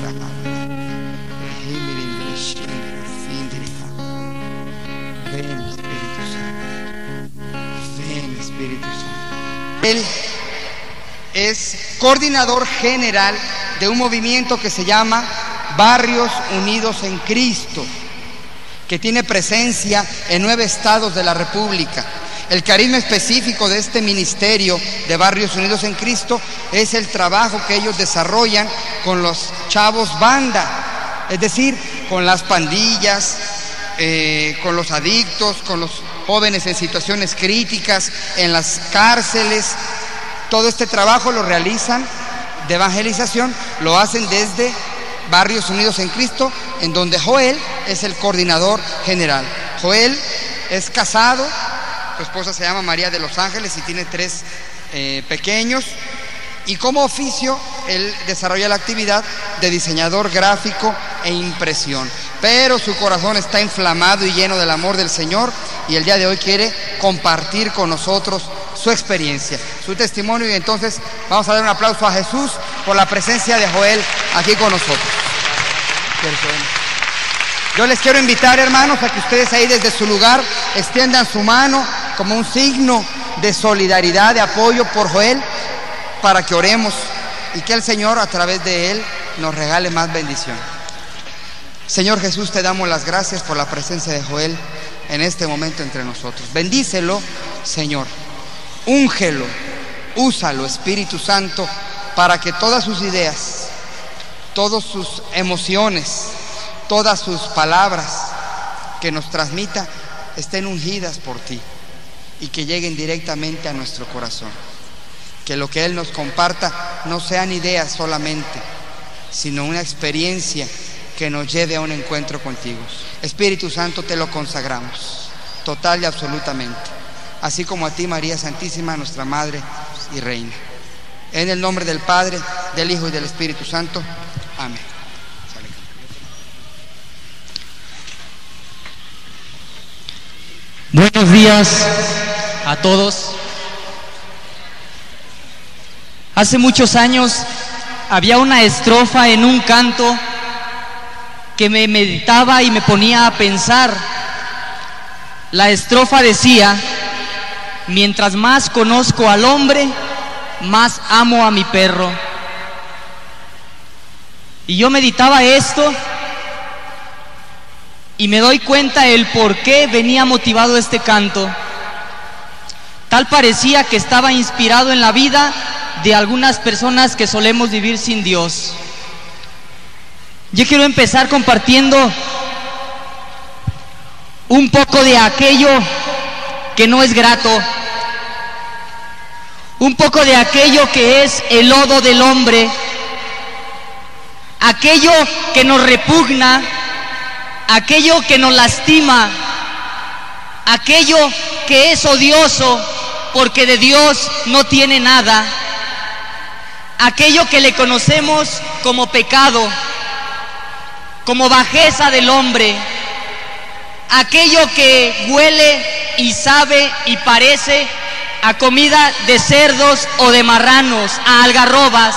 Ven, Espíritu Santo. Ven, Espíritu Santo. Él es coordinador general de un movimiento que se llama Barrios Unidos en Cristo, que tiene presencia en 9 estados de la República. El carisma específico de este ministerio de Barrios Unidos en Cristo es el trabajo que ellos desarrollan con los chavos banda, es decir, con las pandillas, con los adictos, con los jóvenes en situaciones críticas, en las cárceles. Todo este trabajo lo realizan de evangelización, lo hacen desde Barrios Unidos en Cristo, en donde Joel es el coordinador general. Joel es casado, su esposa se llama María de los Ángeles y tiene 3 pequeños, y como oficio él desarrolla la actividad de diseñador gráfico e impresión, pero su corazón está inflamado y lleno del amor del Señor, y el día de hoy quiere compartir con nosotros su experiencia, su testimonio. Y entonces vamos a dar un aplauso a Jesús por la presencia de Joel aquí con nosotros. Yo les quiero invitar, hermanos, a que ustedes ahí desde su lugar extiendan su mano como un signo de solidaridad, de apoyo por Joel, para que oremos y que el Señor a través de él nos regale más bendición. Señor Jesús, te damos las gracias por la presencia de Joel en este momento entre nosotros. Bendícelo, Señor. Úngelo, úsalo, Espíritu Santo, para que todas sus ideas, todas sus emociones, todas sus palabras que nos transmita estén ungidas por ti y que lleguen directamente a nuestro corazón. Que lo que Él nos comparta no sean ideas solamente, sino una experiencia que nos lleve a un encuentro contigo. Espíritu Santo, te lo consagramos total y absolutamente, así como a ti, María Santísima, nuestra Madre y Reina. En el nombre del Padre, del Hijo y del Espíritu Santo. Amén. Buenos días a todos. Hace muchos años había una estrofa en un canto que me meditaba y me ponía a pensar. La estrofa decía: mientras más conozco al hombre, más amo a mi perro. Y yo meditaba esto y me doy cuenta el por qué venía motivado este canto. Tal parecía que estaba inspirado en la vida de algunas personas que solemos vivir sin Dios. Yo quiero empezar compartiendo un poco de aquello que no es grato, un poco de aquello que es el lodo del hombre, aquello que nos repugna, aquello que nos lastima, aquello que es odioso porque de Dios no tiene nada, aquello que le conocemos como pecado, como bajeza del hombre, aquello que huele y sabe y parece a comida de cerdos o de marranos, a algarrobas,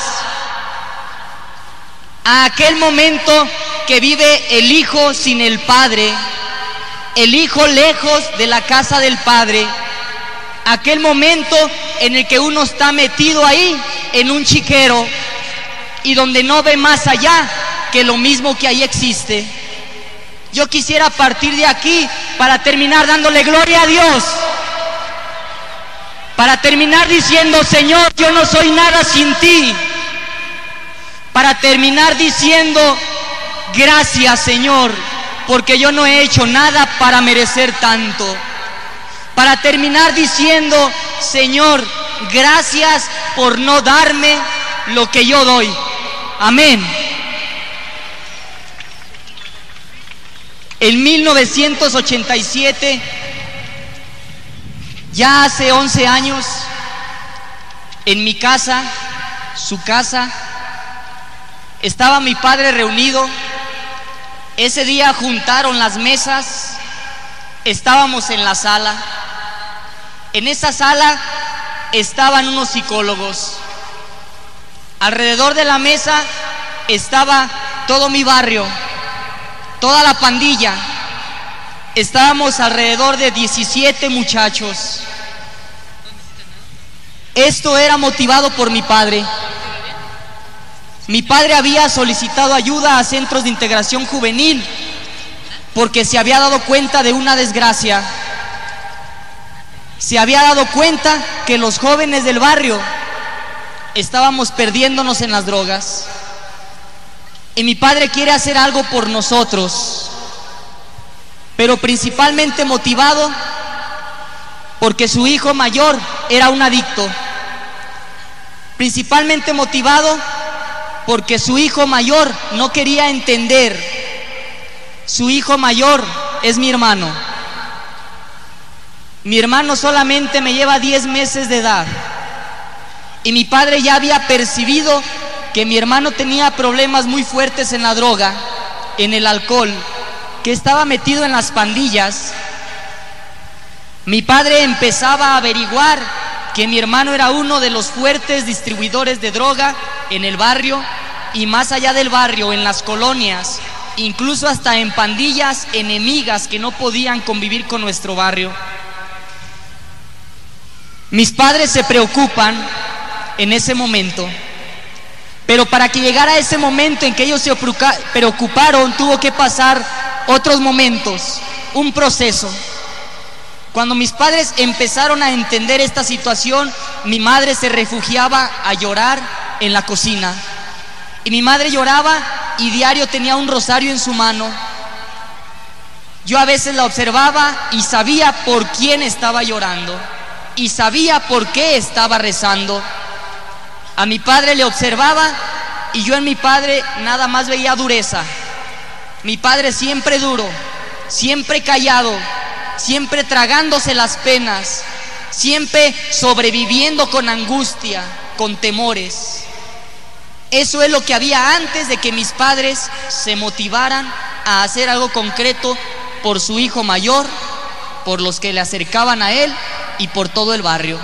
a aquel momento que vive el hijo sin el padre, el hijo lejos de la casa del padre, aquel momento en el que uno está metido ahí en un chiquero y donde no ve más allá que lo mismo que ahí existe. Yo quisiera partir de aquí para terminar dándole gloria a Dios, para terminar diciendo: Señor, yo no soy nada sin ti, para terminar diciendo: gracias, Señor, porque yo no he hecho nada para merecer tanto, para terminar diciendo: Señor, gracias por no darme lo que yo doy. Amén. En 1987, ya hace 11 años, en mi casa, su casa, estaba mi padre reunido. Ese día juntaron las mesas, estábamos en la sala. En esa sala estaban unos psicólogos. Alrededor de la mesa estaba todo mi barrio, toda la pandilla, estábamos alrededor de 17 muchachos. Esto era motivado por mi padre. Mi padre había solicitado ayuda a centros de integración juvenil porque se había dado cuenta de una desgracia. Se había dado cuenta que los jóvenes del barrio estábamos perdiéndonos en las drogas. Y mi padre quiere hacer algo por nosotros, pero principalmente motivado porque su hijo mayor era un adicto. Principalmente motivado porque su hijo mayor no quería entender. Su hijo mayor es mi hermano. Mi hermano solamente me lleva 10 meses de edad. Y mi padre ya había percibido que mi hermano tenía problemas muy fuertes en la droga, en el alcohol, que estaba metido en las pandillas. Mi padre empezaba a averiguar que mi hermano era uno de los fuertes distribuidores de droga en el barrio y más allá del barrio, en las colonias, incluso hasta en pandillas enemigas que no podían convivir con nuestro barrio. Mis padres se preocupan en ese momento, pero para que llegara ese momento en que ellos se preocuparon, tuvo que pasar otros momentos, un proceso. Cuando mis padres empezaron a entender esta situación, mi madre se refugiaba a llorar en la cocina. Y mi madre lloraba y diario tenía un rosario en su mano. Yo a veces la observaba y sabía por quién estaba llorando y sabía por qué estaba rezando. A mi padre le observaba y yo en mi padre nada más veía dureza. Mi padre siempre duro, siempre callado, siempre tragándose las penas, siempre sobreviviendo con angustia, con temores. Eso es lo que había antes de que mis padres se motivaran a hacer algo concreto por su hijo mayor, por los que le acercaban a él y por todo el barrio.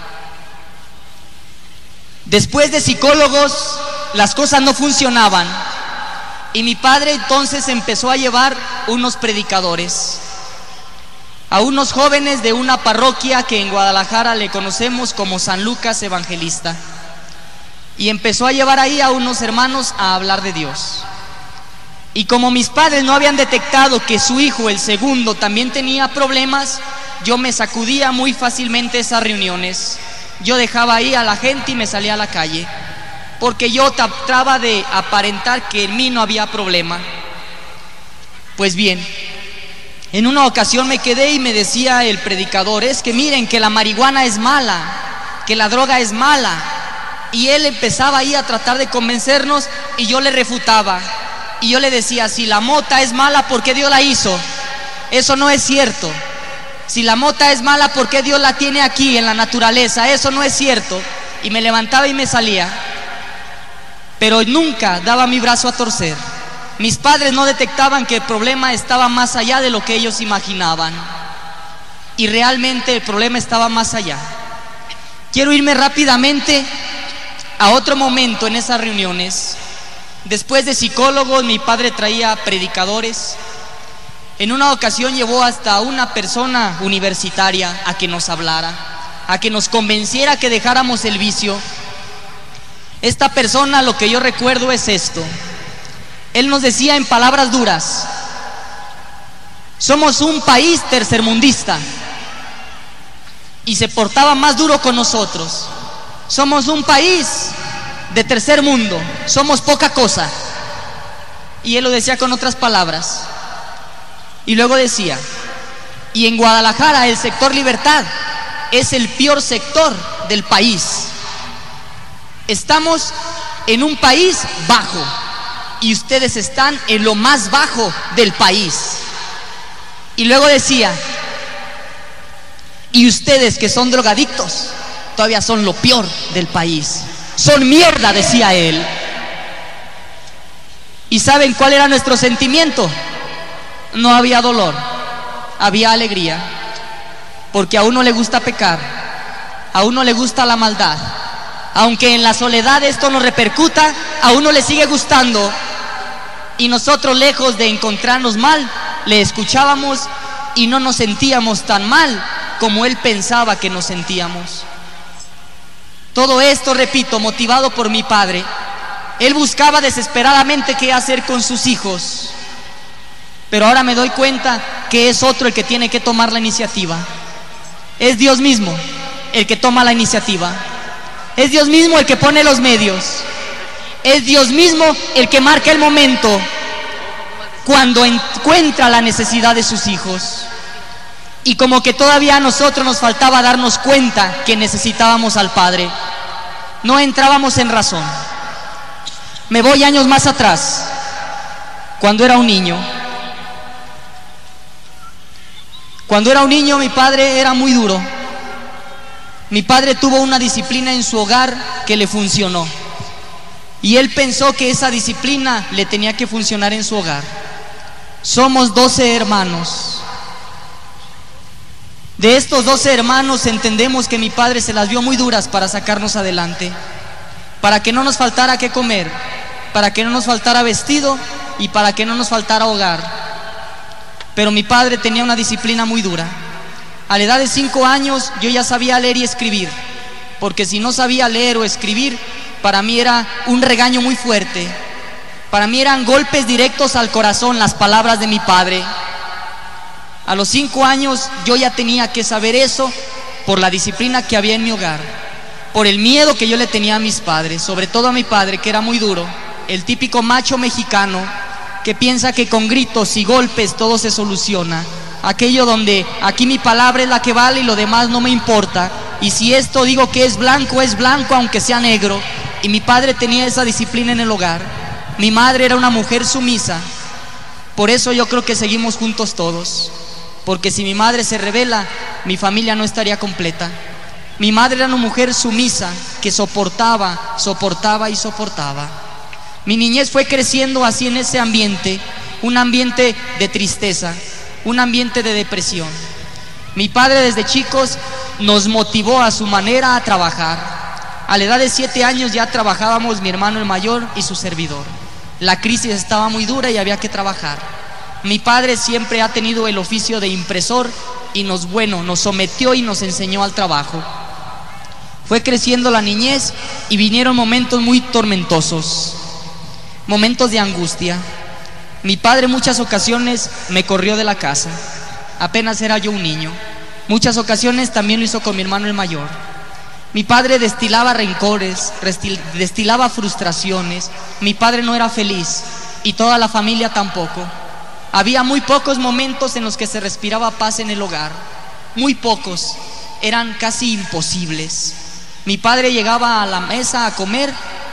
Después de psicólogos, las cosas no funcionaban y mi padre entonces empezó a llevar unos predicadores a unos jóvenes de una parroquia que en Guadalajara le conocemos como San Lucas Evangelista, y empezó a llevar ahí a unos hermanos a hablar de Dios. Y como mis padres no habían detectado que su hijo, el segundo, también tenía problemas, yo me sacudía muy fácilmente esas reuniones. Yo dejaba ahí a la gente y me salía a la calle, porque yo trataba de aparentar que en mí no había problema. Pues bien, en una ocasión me quedé y me decía el predicador: es que miren que la marihuana es mala, que la droga es mala. Y él empezaba ahí a tratar de convencernos y yo le refutaba. Y yo le decía: si la mota es mala, ¿por qué Dios la hizo? Eso no es cierto. Si la mota es mala, ¿por qué Dios la tiene aquí en la naturaleza? Eso no es cierto. Y me levantaba y me salía. Pero nunca daba mi brazo a torcer. Mis padres no detectaban que el problema estaba más allá de lo que ellos imaginaban. Y realmente el problema estaba más allá. Quiero irme rápidamente a otro momento en esas reuniones. Después de psicólogos, mi padre traía predicadores. En una ocasión llevó hasta una persona universitaria a que nos hablara, a que nos convenciera que dejáramos el vicio. Esta persona, lo que yo recuerdo es esto. Él nos decía en palabras duras: somos un país tercermundista. Y se portaba más duro con nosotros. Somos un país de tercer mundo, somos poca cosa. Y él lo decía con otras palabras. Y luego decía: y en Guadalajara el sector Libertad es el peor sector del país. Estamos en un país bajo y ustedes están en lo más bajo del país. Y luego decía: y ustedes que son drogadictos todavía son lo peor del país. Son mierda, decía él. ¿Y saben cuál era nuestro sentimiento? No había dolor, había alegría, porque a uno le gusta pecar, a uno le gusta la maldad. Aunque en la soledad esto no repercuta, a uno le sigue gustando. Y nosotros, lejos de encontrarnos mal, le escuchábamos y no nos sentíamos tan mal como él pensaba que nos sentíamos. Todo esto, repito, motivado por mi padre. Él buscaba desesperadamente qué hacer con sus hijos, pero ahora me doy cuenta que es otro el que tiene que tomar la iniciativa. Es Dios mismo el que toma la iniciativa. Es Dios mismo el que pone los medios. Es Dios mismo el que marca el momento cuando encuentra la necesidad de sus hijos. Y como que todavía a nosotros nos faltaba darnos cuenta que necesitábamos al Padre, no entrábamos en razón. Me voy años más atrás, cuando era un niño. Cuando era un niño, mi padre era muy duro. Mi padre tuvo una disciplina en su hogar que le funcionó. Y él pensó que esa disciplina le tenía que funcionar en su hogar. Somos 12 hermanos. De estos 12 hermanos entendemos que mi padre se las vio muy duras para sacarnos adelante, para que no nos faltara qué comer, para que no nos faltara vestido y para que no nos faltara hogar. Pero mi padre tenía una disciplina muy dura. A la edad de 5 años yo ya sabía leer y escribir, porque si no sabía leer o escribir, para mí era un regaño muy fuerte. Para mí eran golpes directos al corazón las palabras de mi padre. A los 5 años yo ya tenía que saber eso por la disciplina que había en mi hogar, por el miedo que yo le tenía a mis padres, sobre todo a mi padre, que era muy duro, el típico macho mexicano que piensa que con gritos y golpes todo se soluciona. Aquello donde aquí mi palabra es la que vale y lo demás no me importa, y si esto digo que es blanco aunque sea negro. Y mi padre tenía esa disciplina en el hogar. Mi madre era una mujer sumisa. Por eso yo creo que seguimos juntos todos, porque si mi madre se rebela, mi familia no estaría completa. Mi madre era una mujer sumisa que soportaba y soportaba. Mi niñez fue creciendo así en ese ambiente, un ambiente de tristeza, un ambiente de depresión. Mi padre desde chicos nos motivó a su manera a trabajar. A la edad de 7 años ya trabajábamos mi hermano el mayor y su servidor. La crisis estaba muy dura y había que trabajar. Mi padre siempre ha tenido el oficio de impresor y nos sometió y nos enseñó al trabajo. Fue creciendo la niñez y vinieron momentos muy tormentosos, momentos de angustia. Mi padre en muchas ocasiones me corrió de la casa, apenas era yo un niño. Muchas ocasiones también lo hizo con mi hermano el mayor. Mi padre destilaba rencores, destilaba frustraciones. Mi padre no era feliz y toda la familia tampoco. Había muy pocos momentos en los que se respiraba paz en el hogar, muy pocos, eran casi imposibles. Mi padre llegaba a la mesa a comer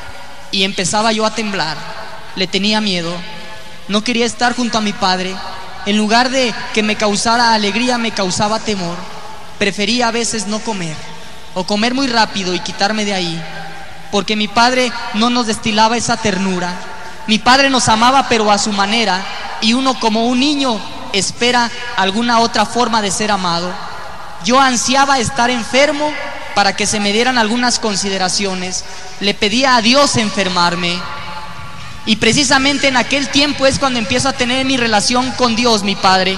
y empezaba yo a temblar, le tenía miedo, no quería estar junto a mi padre. En lugar de que me causara alegría, me causaba temor. Prefería a veces no comer o comer muy rápido y quitarme de ahí, porque mi padre no nos destilaba esa ternura. Mi padre nos amaba pero a su manera, y uno como un niño espera alguna otra forma de ser amado. Yo ansiaba estar enfermo para que se me dieran algunas consideraciones. Le pedía a Dios enfermarme. Y precisamente en aquel tiempo es cuando empiezo a tener mi relación con Dios, mi padre.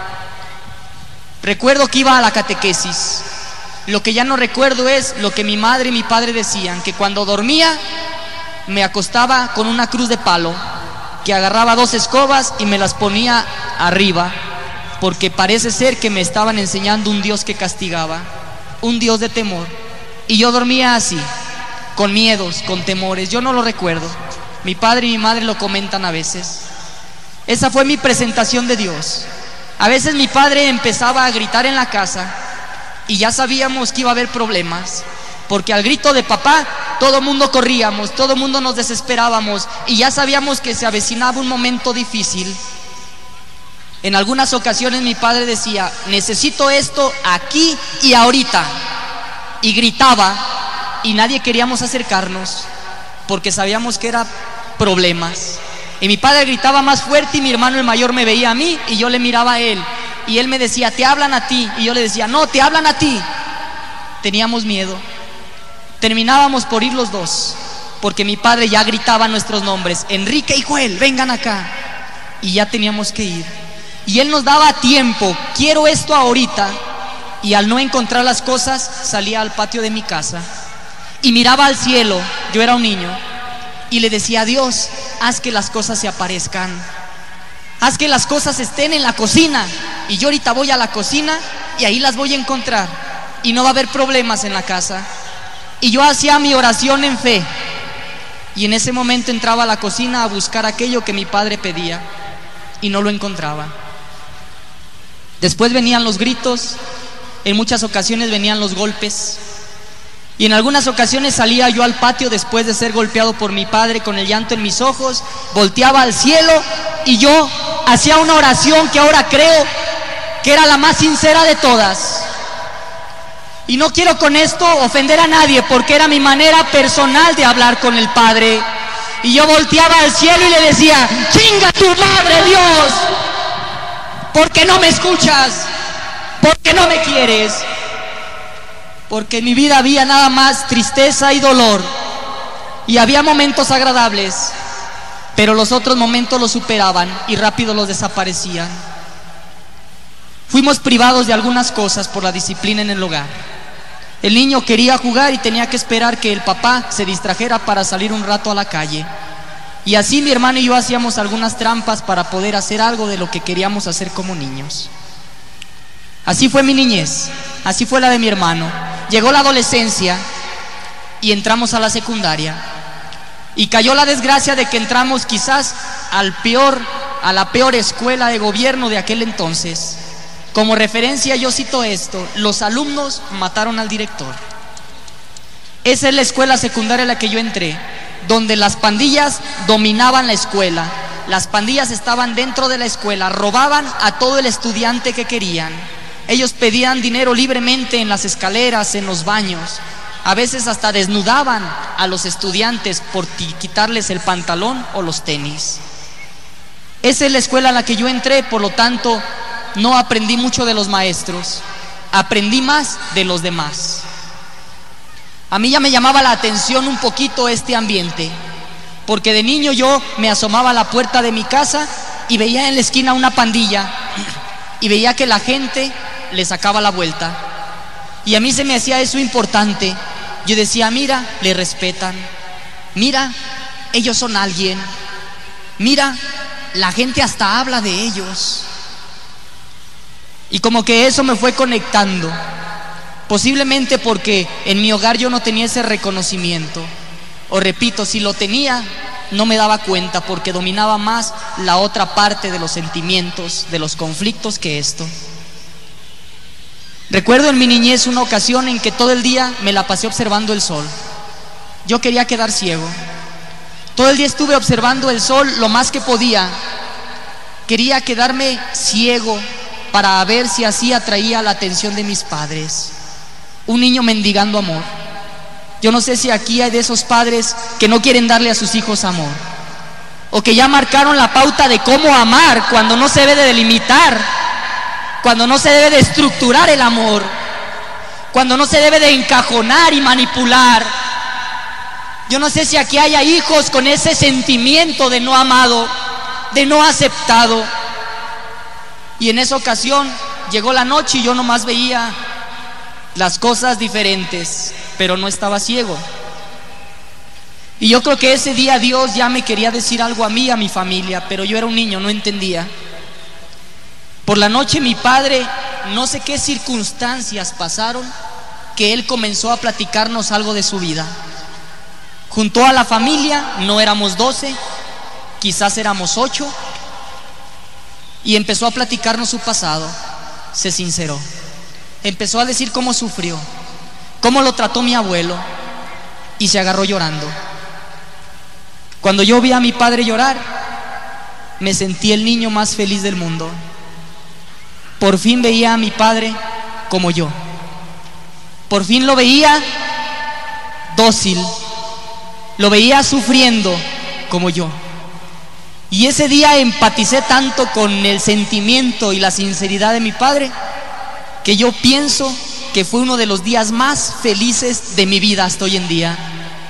Recuerdo que iba a la catequesis. Lo que ya no recuerdo es lo que mi madre y mi padre decían, que cuando dormía me acostaba con una cruz de palo, que agarraba 2 escobas y me las ponía arriba, porque parece ser que me estaban enseñando un Dios que castigaba, un Dios de temor. Y yo dormía así, con miedos, con temores. Yo no lo recuerdo. Mi padre y mi madre lo comentan a veces. Esa fue mi presentación de Dios. A veces mi padre empezaba a gritar en la casa y ya sabíamos que iba a haber problemas, porque al grito de papá todo mundo corríamos, todo mundo nos desesperábamos y ya sabíamos que se avecinaba un momento difícil. En algunas ocasiones mi padre decía: necesito esto aquí y ahorita, y gritaba y nadie queríamos acercarnos porque sabíamos que era problemas. Y mi padre gritaba más fuerte y mi hermano el mayor me veía a mí y yo le miraba a él y él me decía: te hablan a ti, y yo le decía: no, te hablan a ti. Teníamos miedo. Terminábamos por ir los dos porque mi padre ya gritaba nuestros nombres: Enrique y Joel, vengan acá. Y ya teníamos que ir. Y él nos daba tiempo: quiero esto ahorita. Y al no encontrar las cosas, salía al patio de mi casa y miraba al cielo. Yo era un niño y le decía: Dios, haz que las cosas se aparezcan, haz que las cosas estén en la cocina, y yo ahorita voy a la cocina y ahí las voy a encontrar y no va a haber problemas en la casa. Y yo hacía mi oración en fe, y en ese momento entraba a la cocina a buscar aquello que mi padre pedía y no lo encontraba. Después venían los gritos, en muchas ocasiones venían los golpes, y en algunas ocasiones salía yo al patio después de ser golpeado por mi padre con el llanto en mis ojos, volteaba al cielo y yo hacía una oración que ahora creo que era la más sincera de todas. Y no quiero con esto ofender a nadie, porque era mi manera personal de hablar con el Padre. Y yo volteaba al cielo y le decía: chinga tu madre, Dios, porque no me escuchas, porque no me quieres. Porque en mi vida había nada más tristeza y dolor, y había momentos agradables, pero los otros momentos los superaban y rápido los desaparecían. Fuimos privados de algunas cosas por la disciplina en el hogar. El niño quería jugar y tenía que esperar que el papá se distrajera para salir un rato a la calle. Y así mi hermano y yo hacíamos algunas trampas para poder hacer algo de lo que queríamos hacer como niños. Así fue mi niñez, así fue la de mi hermano. Llegó la adolescencia y entramos a la secundaria. Y cayó la desgracia de que entramos quizás a la peor escuela de gobierno de aquel entonces. Como referencia yo cito esto: los alumnos mataron al director. Esa es la escuela secundaria a la que yo entré, donde las pandillas dominaban la escuela. Las pandillas estaban dentro de la escuela, robaban a todo el estudiante que querían. Ellos pedían dinero libremente en las escaleras, en los baños. A veces hasta desnudaban a los estudiantes por quitarles el pantalón o los tenis. Esa es la escuela a la que yo entré, por lo tanto no aprendí mucho de los maestros, aprendí más de los demás. A mí ya me llamaba la atención un poquito este ambiente, porque de niño yo me asomaba a la puerta de mi casa y veía en la esquina una pandilla, y veía que la gente le sacaba la vuelta, y a mí se me hacía eso importante. Yo decía: mira, le respetan, mira, ellos son alguien, mira, la gente hasta habla de ellos. Y como que eso me fue conectando, posiblemente porque en mi hogar yo no tenía ese reconocimiento, o repito, si lo tenía no me daba cuenta, porque dominaba más la otra parte de los sentimientos, de los conflictos, que esto. Recuerdo en mi niñez una ocasión en que todo el día me la pasé observando el sol. Yo quería quedar ciego. Todo el día estuve observando el sol lo más que podía. Quería quedarme ciego para ver si así atraía la atención de mis padres. Un niño mendigando amor. Yo no sé si aquí hay de esos padres que no quieren darle a sus hijos amor, o que ya marcaron la pauta de cómo amar, cuando no se debe de delimitar, cuando no se debe de estructurar el amor, cuando no se debe de encajonar y manipular. Yo no sé si aquí haya hijos con ese sentimiento de no amado, de no aceptado. Y en esa ocasión llegó la noche y yo nomás veía las cosas diferentes, pero no estaba ciego. Y yo creo que ese día Dios ya me quería decir algo a mí, a mi familia, pero yo era un niño, no entendía. Por la noche mi padre, no sé qué circunstancias pasaron, que él comenzó a platicarnos algo de su vida. Juntó a la familia, no éramos 12, quizás éramos 8, y empezó a platicarnos su pasado. Se sinceró, empezó a decir cómo sufrió, cómo lo trató mi abuelo, y se agarró llorando. Cuando yo vi a mi padre llorar, me sentí el niño más feliz del mundo. Por fin veía a mi padre como yo. Por fin lo veía dócil, lo veía sufriendo como yo. Y ese día empaticé tanto con el sentimiento y la sinceridad de mi padre, que yo pienso que fue uno de los días más felices de mi vida hasta hoy en día.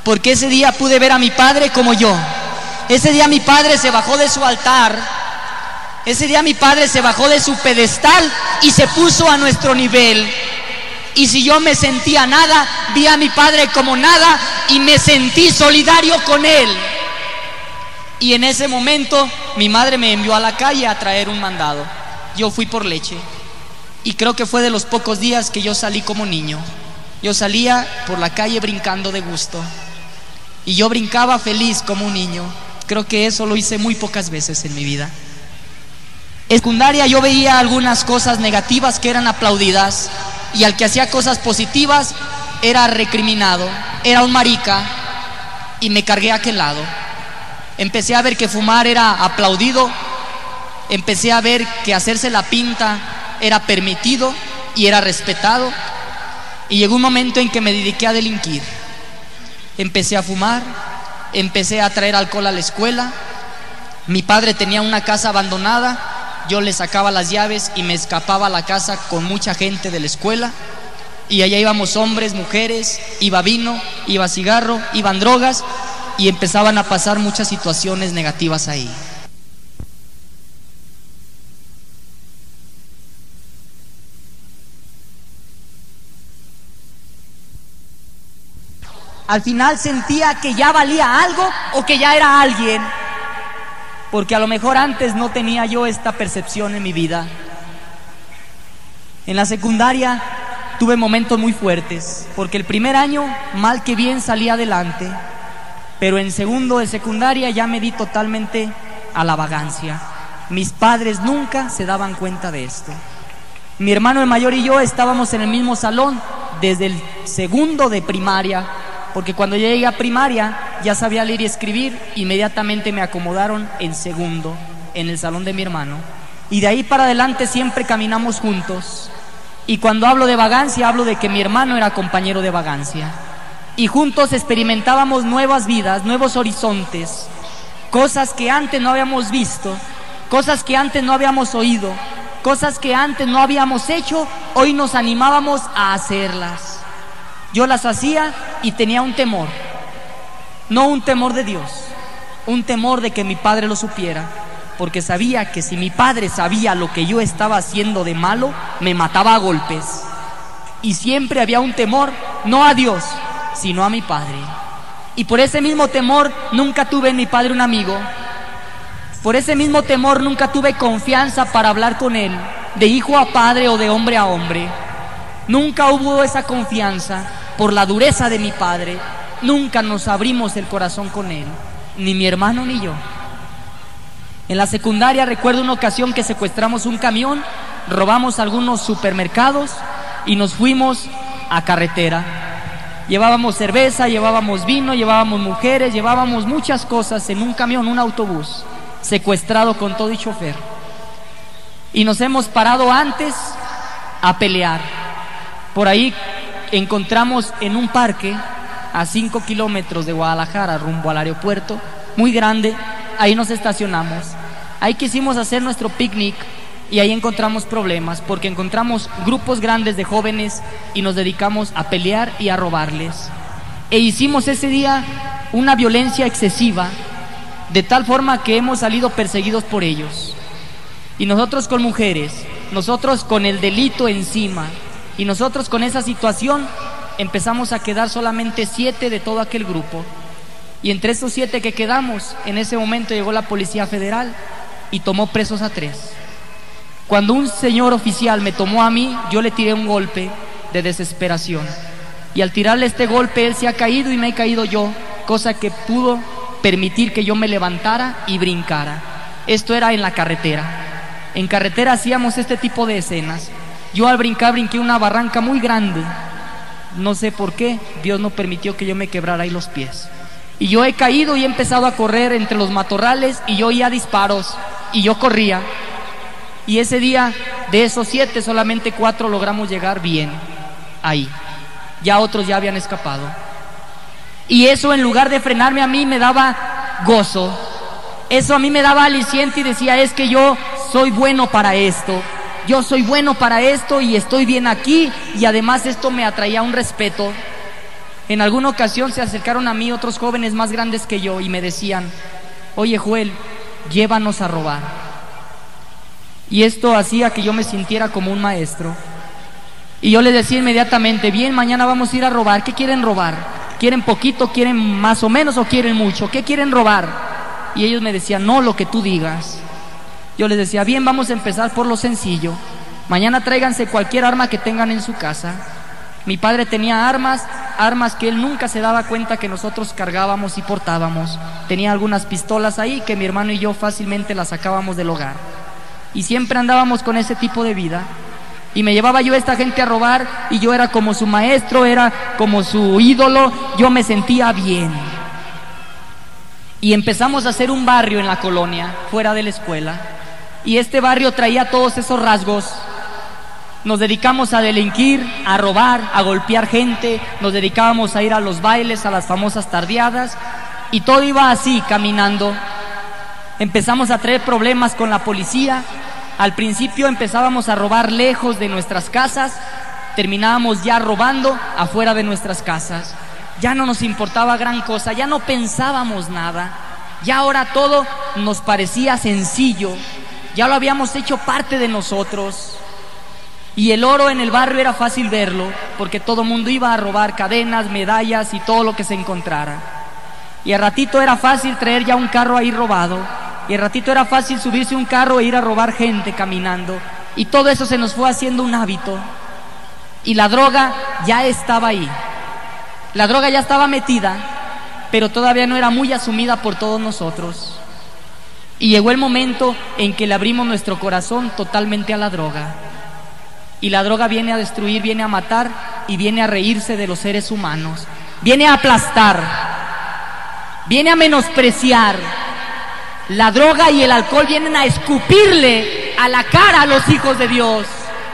porque ese día pude ver a mi padre como yo. Ese día mi padre se bajó de su altar, ese día mi padre se bajó de su pedestal y se puso a nuestro nivel. Y si yo me sentía nada, vi a mi padre como nada y me sentí solidario con él. Y en ese momento mi madre me envió a la calle a traer un mandado. Yo fui por leche y creo que fue de los pocos días que yo salí como niño. Yo salía por la calle brincando de gusto y yo brincaba feliz como un niño. Creo que eso lo hice muy pocas veces en mi vida. En secundaria yo veía algunas cosas negativas que eran aplaudidas y al que hacía cosas positivas era recriminado, era un marica, y me cargué a aquel lado. Empecé a ver que fumar era aplaudido, empecé a ver que hacerse la pinta era permitido y era respetado, y llegó un momento en que me dediqué a delinquir. Empecé a fumar, empecé a traer alcohol a la escuela. Mi padre tenía una casa abandonada, yo le sacaba las llaves y me escapaba a la casa con mucha gente de la escuela, y allá íbamos hombres, mujeres, iba vino, iba cigarro, iban drogas, y empezaban a pasar muchas situaciones negativas ahí. Al final sentía que ya valía algo o que ya era alguien, porque a lo mejor antes no tenía yo esta percepción en mi vida. En la secundaria tuve momentos muy fuertes, porque el primer año mal que bien salí adelante, pero en segundo de secundaria ya me di totalmente a la vagancia. Mis padres nunca se daban cuenta de esto. Mi hermano el mayor y yo estábamos en el mismo salón desde el segundo de primaria, porque cuando yo llegué a primaria ya sabía leer y escribir. Inmediatamente me acomodaron en segundo, en el salón de mi hermano, y de ahí para adelante siempre caminamos juntos. Y cuando hablo de vagancia, hablo de que mi hermano era compañero de vagancia, y juntos experimentábamos nuevas vidas, nuevos horizontes, cosas que antes no habíamos visto, cosas que antes no habíamos oído, cosas que antes no habíamos hecho. Hoy nos animábamos a hacerlas. Yo las hacía y tenía un temor, no un temor de Dios, un temor de que mi padre lo supiera, porque sabía que si mi padre sabía lo que yo estaba haciendo de malo, me mataba a golpes. Y siempre había un temor, no a Dios, sino a mi padre. Y por ese mismo temor nunca tuve en mi padre un amigo. Por ese mismo temor nunca tuve confianza para hablar con él, de hijo a padre o de hombre a hombre. Nunca hubo esa confianza por la dureza de mi padre. Nunca nos abrimos el corazón con él, ni mi hermano ni yo. En la secundaria recuerdo una ocasión que secuestramos un camión, robamos algunos supermercados y nos fuimos a carretera. Llevábamos cerveza, llevábamos vino, llevábamos mujeres, llevábamos muchas cosas en un camión, un autobús, secuestrado con todo y chofer. Y nos hemos parado antes a pelear. Por ahí encontramos en un parque a 5 kilómetros de Guadalajara rumbo al aeropuerto, muy grande. Ahí nos estacionamos, ahí quisimos hacer nuestro picnic y ahí encontramos problemas, porque encontramos grupos grandes de jóvenes y nos dedicamos a pelear y a robarles. E hicimos ese día una violencia excesiva, de tal forma que hemos salido perseguidos por ellos. Y nosotros con mujeres, nosotros con el delito encima, y nosotros con esa situación, empezamos a quedar solamente 7 de todo aquel grupo. Y entre estos 7 que quedamos, en ese momento llegó la Policía Federal y tomó presos a 3. Cuando un señor oficial me tomó a mí, yo le tiré un golpe de desesperación. Y al tirarle este golpe, él se ha caído y me he caído yo, cosa que pudo permitir que yo me levantara y brincara. Esto era en la carretera. En carretera hacíamos este tipo de escenas. Yo al brincar, brinqué una barranca muy grande. No sé por qué, Dios no permitió que yo me quebrara ahí los pies. Y yo he caído y he empezado a correr entre los matorrales y yo oía disparos y yo corría. Y ese día, de esos 7, solamente 4 logramos llegar bien ahí. Ya otros ya habían escapado. Y eso, en lugar de frenarme a mí, me daba gozo. Eso a mí me daba aliciente y decía, es que yo soy bueno para esto. Yo soy bueno para esto y estoy bien aquí, y además esto me atraía un respeto. En alguna ocasión se acercaron a mí otros jóvenes más grandes que yo y me decían: oye Joel, llévanos a robar. Y esto hacía que yo me sintiera como un maestro. Y yo les decía inmediatamente: bien, mañana vamos a ir a robar. ¿Qué quieren robar? ¿Quieren poquito, quieren más o menos o quieren mucho? ¿Qué quieren robar? Y ellos me decían: no, lo que tú digas. Yo les decía: bien, vamos a empezar por lo sencillo. Mañana tráiganse cualquier arma que tengan en su casa. Mi padre tenía armas que él nunca se daba cuenta que nosotros cargábamos y portábamos. Tenía algunas pistolas ahí que mi hermano y yo fácilmente las sacábamos del hogar. Y siempre andábamos con ese tipo de vida. Y me llevaba yo a esta gente a robar y yo era como su maestro, era como su ídolo. Yo me sentía bien. Y empezamos a hacer un barrio en la colonia, fuera de la escuela. Y este barrio traía todos esos rasgos. Nos dedicamos a delinquir, a robar, a golpear gente. Nos dedicábamos a ir a los bailes, a las famosas tardeadas. Y todo iba así, caminando. Empezamos a traer problemas con la policía. Al principio empezábamos a robar lejos de nuestras casas. Terminábamos ya robando afuera de nuestras casas. Ya no nos importaba gran cosa, ya no pensábamos nada. Ya ahora todo nos parecía sencillo. Ya lo habíamos hecho parte de nosotros. Y el oro en el barrio era fácil verlo, porque todo el mundo iba a robar cadenas, medallas y todo lo que se encontrara. Y al ratito era fácil traer ya un carro ahí robado. Y al ratito era fácil subirse a un carro e ir a robar gente caminando. Y todo eso se nos fue haciendo un hábito. Y la droga ya estaba ahí. La droga ya estaba metida, pero todavía no era muy asumida por todos nosotros. Y llegó el momento en que le abrimos nuestro corazón totalmente a la droga. Y la droga viene a destruir, viene a matar y viene a reírse de los seres humanos. Viene a aplastar, viene a menospreciar. La droga y el alcohol vienen a escupirle a la cara a los hijos de Dios.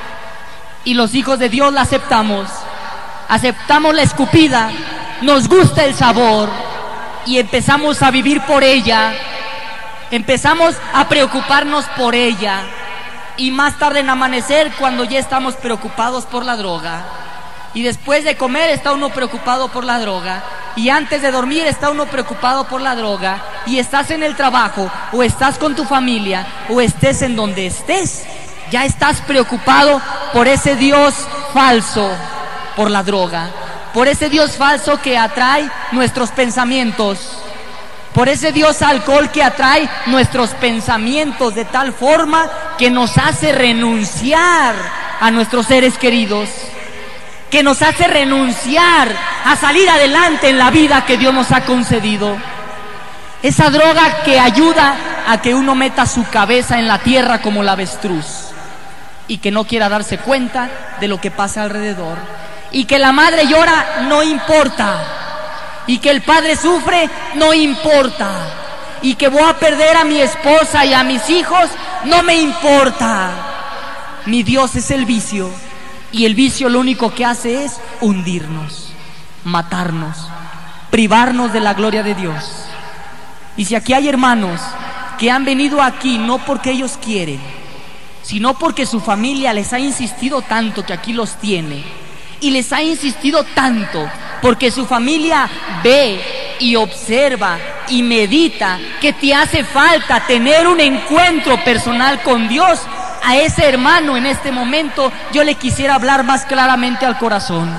Y los hijos de Dios la aceptamos. Aceptamos la escupida, nos gusta el sabor y empezamos a vivir por ella. Empezamos a preocuparnos por ella. Y más tarde en amanecer, cuando ya estamos preocupados por la droga. Y después de comer está uno preocupado por la droga. Y antes de dormir está uno preocupado por la droga. Y estás en el trabajo, o estás con tu familia, o estés en donde estés, ya estás preocupado por ese Dios falso, por la droga. Por ese Dios falso que atrae nuestros pensamientos. Por ese Dios alcohol que atrae nuestros pensamientos de tal forma que nos hace renunciar a nuestros seres queridos, que nos hace renunciar a salir adelante en la vida que Dios nos ha concedido. Esa droga que ayuda a que uno meta su cabeza en la tierra como la avestruz y que no quiera darse cuenta de lo que pasa alrededor. Y que la madre llora, no importa. Y que el padre sufre, no importa. Y que voy a perder a mi esposa y a mis hijos, no me importa. Mi Dios es el vicio. Y el vicio lo único que hace es hundirnos, matarnos, privarnos de la gloria de Dios. Y si aquí hay hermanos que han venido aquí no porque ellos quieren, sino porque su familia les ha insistido tanto que aquí los tiene, y les ha insistido tanto porque su familia ve y observa y medita que te hace falta tener un encuentro personal con Dios, a ese hermano en este momento yo le quisiera hablar más claramente al corazón.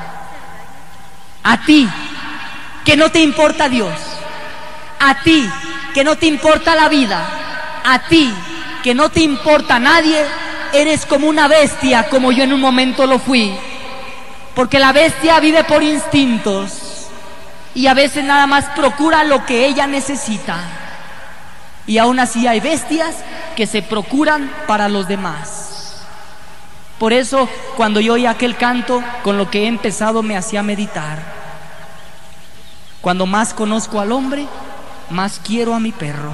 A ti que no te importa Dios, a ti que no te importa la vida, a ti que no te importa nadie, eres como una bestia, como yo en un momento lo fui. Porque la bestia vive por instintos y a veces nada más procura lo que ella necesita. Y aún así hay bestias que se procuran para los demás. Por eso cuando yo oí aquel canto, con lo que he empezado me hacía meditar. Cuando más conozco al hombre, más quiero a mi perro.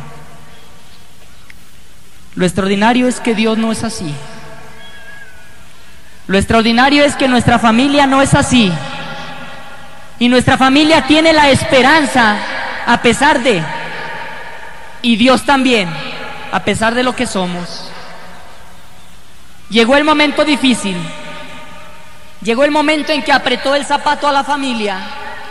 Lo extraordinario es que Dios no es así. Lo extraordinario es que nuestra familia no es así. Y nuestra familia tiene la esperanza a pesar de, y Dios también, a pesar de lo que somos. Llegó el momento difícil. Llegó el momento en que apretó el zapato a la familia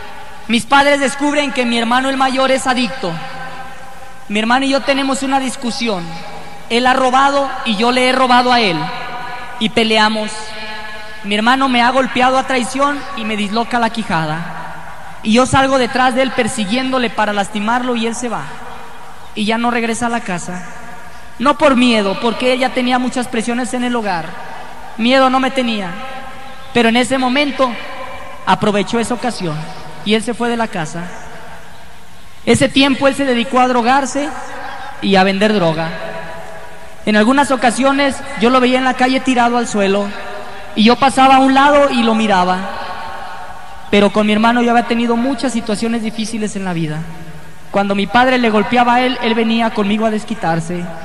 Mis padres descubren que mi hermano el mayor es adicto. Mi hermano y yo tenemos una discusión. Él ha robado y yo le he robado a él. Y peleamos. Mi hermano me ha golpeado a traición y me disloca la quijada. Y yo salgo detrás de él persiguiéndole para lastimarlo y él se va. Y ya no regresa a la casa. No por miedo, porque ella tenía muchas presiones en el hogar. Miedo no me tenía. Pero en ese momento aprovechó esa ocasión y él se fue de la casa. Ese tiempo él se dedicó a drogarse y a vender droga. En algunas ocasiones yo lo veía en la calle tirado al suelo y yo pasaba a un lado y lo miraba. Pero con mi hermano yo había tenido muchas situaciones difíciles en la vida. Cuando mi padre le golpeaba a él, él venía conmigo a desquitarse.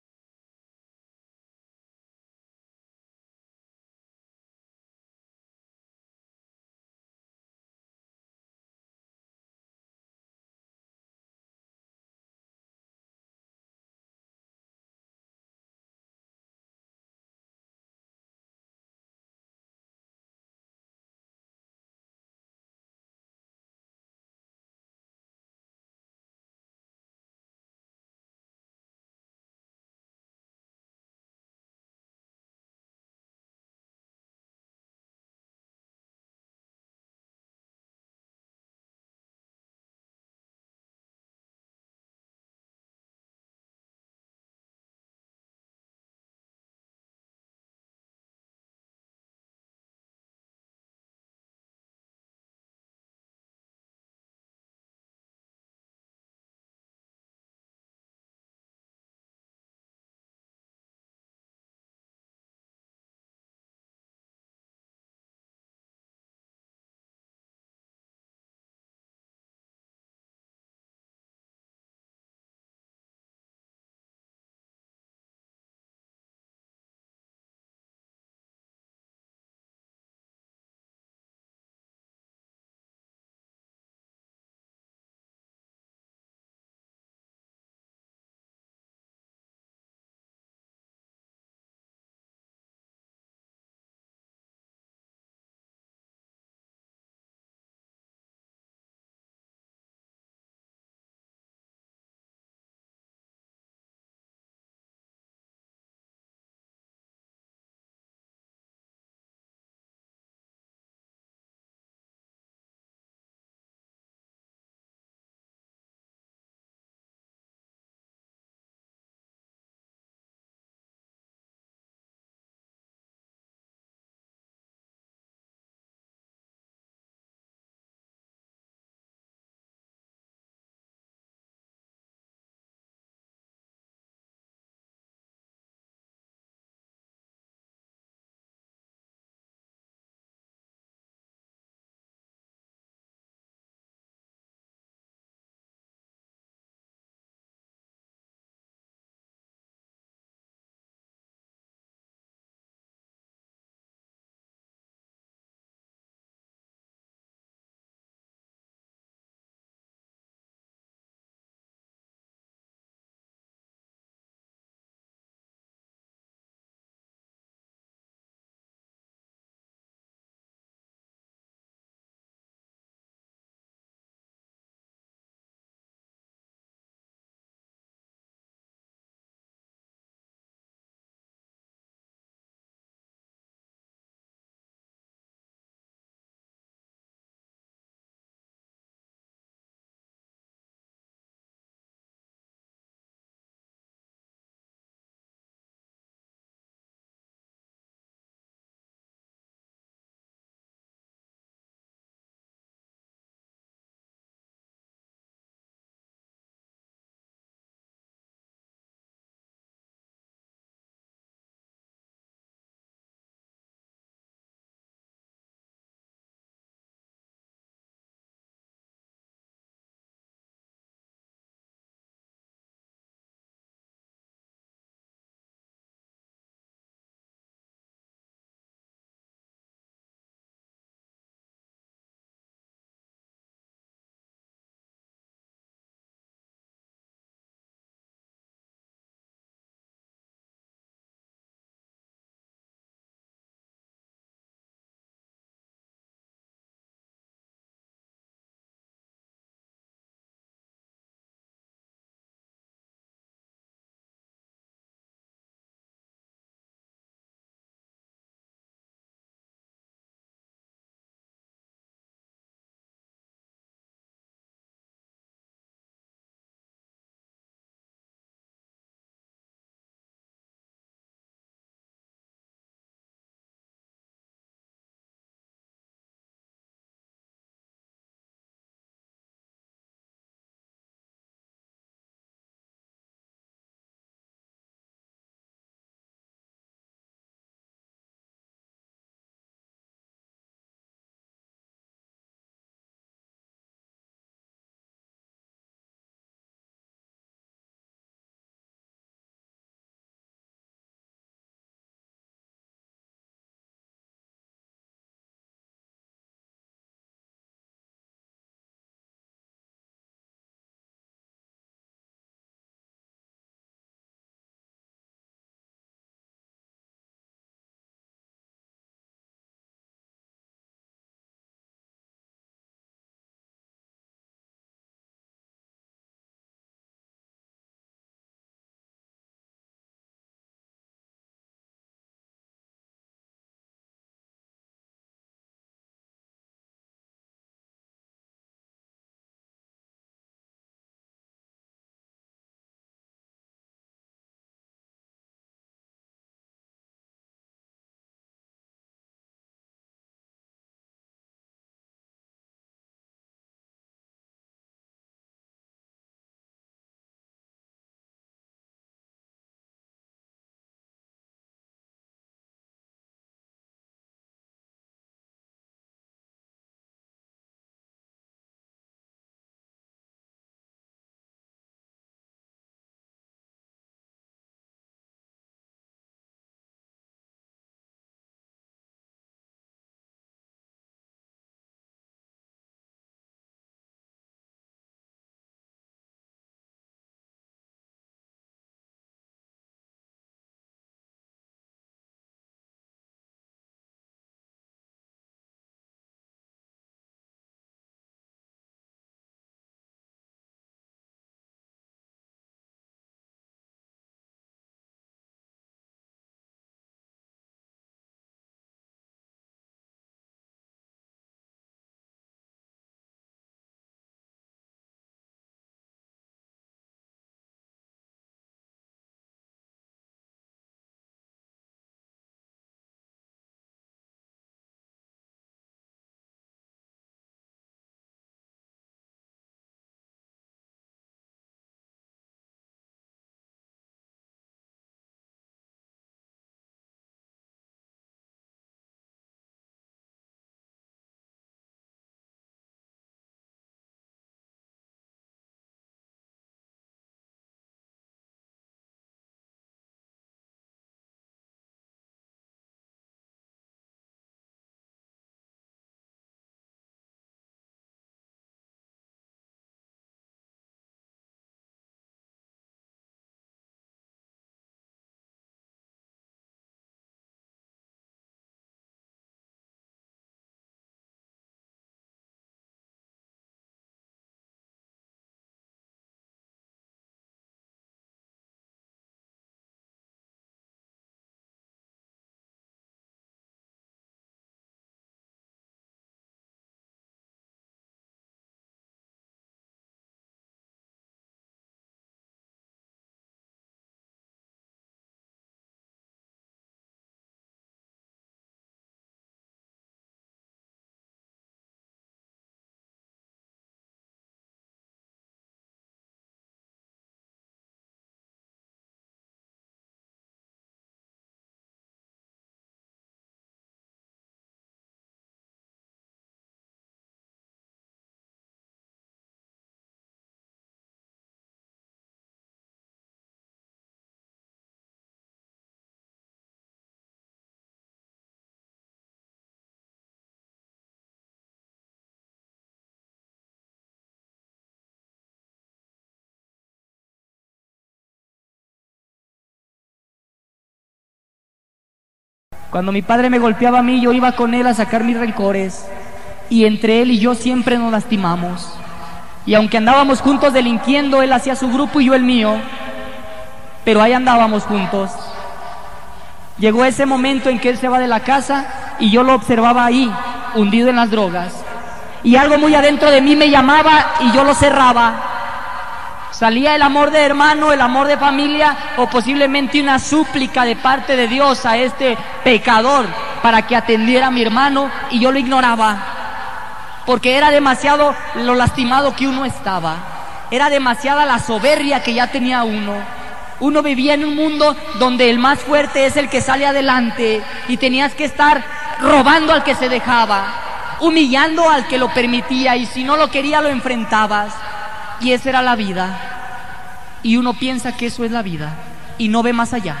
Cuando mi padre me golpeaba a mí, yo iba con él a sacar mis rencores, y entre él y yo siempre nos lastimamos. Y aunque andábamos juntos delinquiendo, él hacía su grupo y yo el mío, pero ahí andábamos juntos. Llegó ese momento en que él se va de la casa y yo lo observaba ahí, hundido en las drogas. Y algo muy adentro de mí me llamaba y yo lo cerraba. Salía el amor de hermano, el amor de familia, o posiblemente una súplica de parte de Dios a este pecador para que atendiera a mi hermano, y yo lo ignoraba, porque era demasiado lo lastimado que uno estaba. Era demasiada la soberbia que ya tenía uno. Uno vivía en un mundo donde el más fuerte es el que sale adelante, y tenías que estar robando al que se dejaba, humillando al que lo permitía, y si no lo quería lo enfrentabas. Y esa era la vida. Y uno piensa que eso es la vida y no ve más allá.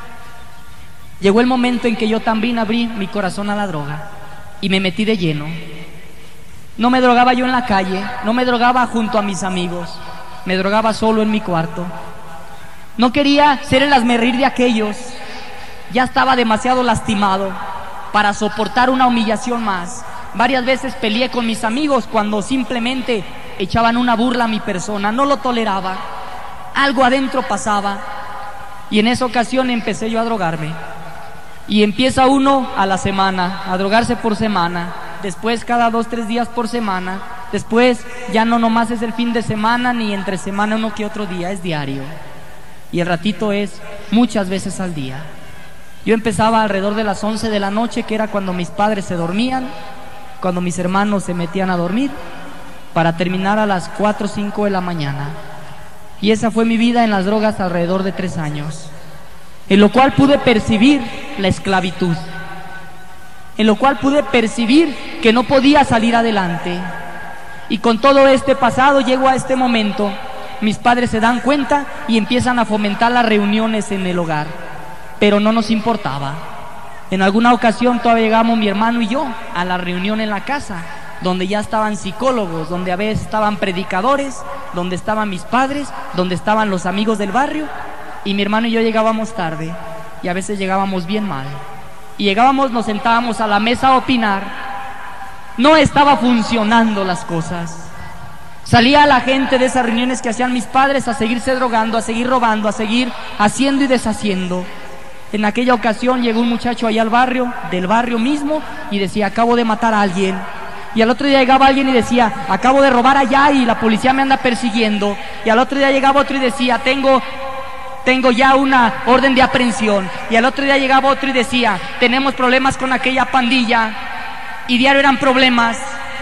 Llegó el momento en que yo también abrí mi corazón a la droga y me metí de lleno. No me drogaba yo en la calle, no me drogaba junto a mis amigos, me drogaba solo en mi cuarto. No quería ser el hazmerreír de aquellos. Ya estaba demasiado lastimado para soportar una humillación más. Varias veces peleé con mis amigos cuando simplemente echaban una burla a mi persona. No lo toleraba. Algo adentro pasaba. Y en esa ocasión empecé yo a drogarme. Y empieza uno a la semana, a drogarse por semana. Después cada 2-3 días por semana. Después ya no nomás es el fin de semana, ni entre semana uno que otro día, es diario. Y el ratito es muchas veces al día. Yo empezaba alrededor de las 11 de la noche, que era cuando mis padres se dormían, cuando mis hermanos se metían a dormir, para terminar a las 4 o 5 de la mañana. Y esa fue mi vida en las drogas alrededor de 3 años, en lo cual pude percibir la esclavitud, en lo cual pude percibir que no podía salir adelante. Y con todo este pasado llego a este momento. Mis padres se dan cuenta y empiezan a fomentar las reuniones en el hogar, pero no nos importaba. En alguna ocasión todavía llegamos mi hermano y yo a la reunión en la casa, donde ya estaban psicólogos, donde a veces estaban predicadores, donde estaban mis padres, donde estaban los amigos del barrio, y mi hermano y yo llegábamos tarde, y a veces llegábamos bien mal. Y llegábamos, nos sentábamos a la mesa a opinar. No estaba funcionando las cosas. Salía la gente de esas reuniones que hacían mis padres a seguirse drogando, a seguir robando, a seguir haciendo y deshaciendo. En aquella ocasión llegó un muchacho allá al barrio, del barrio mismo, y decía: acabo de matar a alguien. Y al otro día llegaba alguien y decía: acabo de robar allá y la policía me anda persiguiendo. Y al otro día llegaba otro y decía: tengo ya una orden de aprehensión. Y al otro día llegaba otro y decía: tenemos problemas con aquella pandilla. Y diario eran problemas.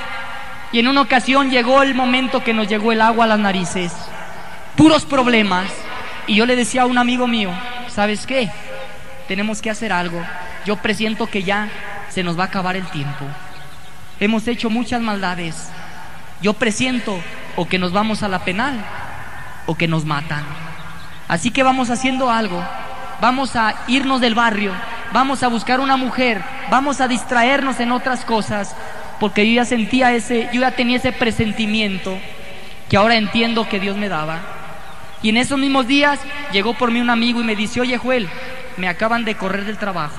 Y en una ocasión llegó el momento que nos llegó el agua a las narices, puros problemas. Y yo le decía a un amigo mío: ¿sabes qué? Tenemos que hacer algo. Yo presiento que ya se nos va a acabar el tiempo. Hemos hecho muchas maldades. Yo presiento o que nos vamos a la penal o que nos matan. Así que vamos haciendo algo. Vamos a irnos del barrio, vamos a buscar una mujer, vamos a distraernos en otras cosas, porque yo ya tenía ese presentimiento que ahora entiendo que Dios me daba. Y en esos mismos días llegó por mí un amigo y me dice: oye, Joel, me acaban de correr del trabajo,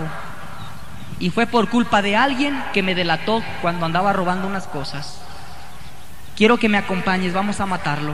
y fue por culpa de alguien que me delató cuando andaba robando unas cosas. Quiero que me acompañes, vamos a matarlo.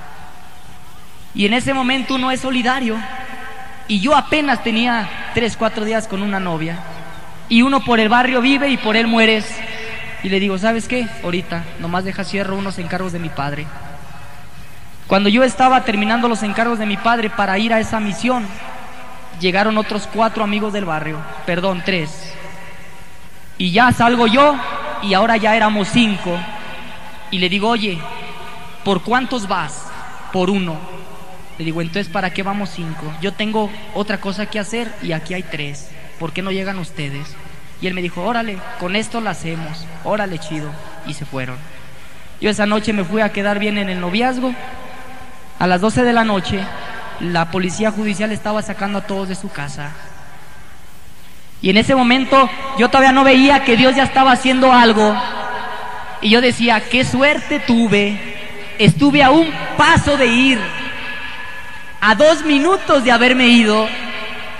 Y en ese momento uno es solidario, y yo apenas tenía 3-4 días con una novia, y uno por el barrio vive y por él mueres. Y le digo: ¿sabes qué? Ahorita nomás cierro unos encargos de mi padre. Cuando yo estaba terminando los encargos de mi padre para ir a esa misión, llegaron otros 4 amigos del barrio, 3. Y ya salgo yo, y ahora ya éramos 5. Y le digo: oye, ¿por cuántos vas? Por 1. Le digo: entonces, ¿para qué vamos 5? Yo tengo otra cosa que hacer y aquí hay 3. ¿Por qué no llegan ustedes? Y él me dijo: órale, con esto lo hacemos. Órale, chido. Y se fueron. Yo esa noche me fui a quedar bien en el noviazgo. A las 12 de la noche, la policía judicial estaba sacando a todos de su casa. Y en ese momento yo todavía no veía que Dios ya estaba haciendo algo. Y yo decía: qué suerte tuve. Estuve a un paso de ir, a 2 minutos de haberme ido,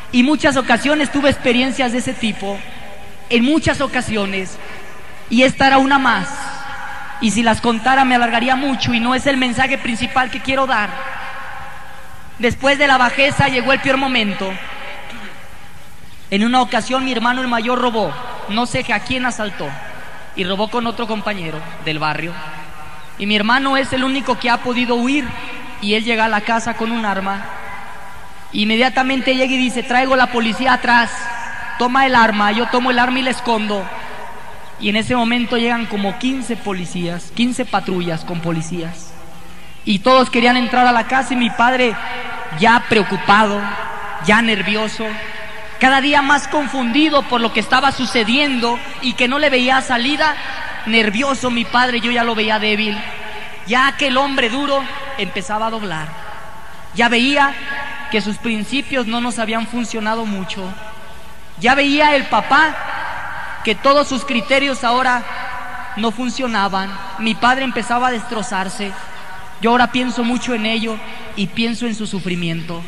Y muchas ocasiones tuve experiencias de ese tipo, en muchas ocasiones, y esta era una más. Y si las contara me alargaría mucho y no es el mensaje principal que quiero dar. Después de la bajeza llegó el peor momento. En una ocasión mi hermano el mayor robó, no sé a quién asaltó, y robó con otro compañero del barrio. Y mi hermano es el único que ha podido huir, y él llega a la casa con un arma. Inmediatamente llega y dice: traigo la policía atrás, toma el arma. Yo tomo el arma y la escondo. Y en ese momento llegan como 15 policías, 15 patrullas con policías. Y todos querían entrar a la casa y mi padre, ya preocupado, ya nervioso, cada día más confundido por lo que estaba sucediendo y que no le veía salida, nervioso mi padre, yo ya lo veía débil. Ya aquel hombre duro empezaba a doblar. Ya veía que sus principios no nos habían funcionado mucho. Ya veía el papá que todos sus criterios ahora no funcionaban. Mi padre empezaba a destrozarse. Yo ahora pienso mucho en ello y pienso en su sufrimiento.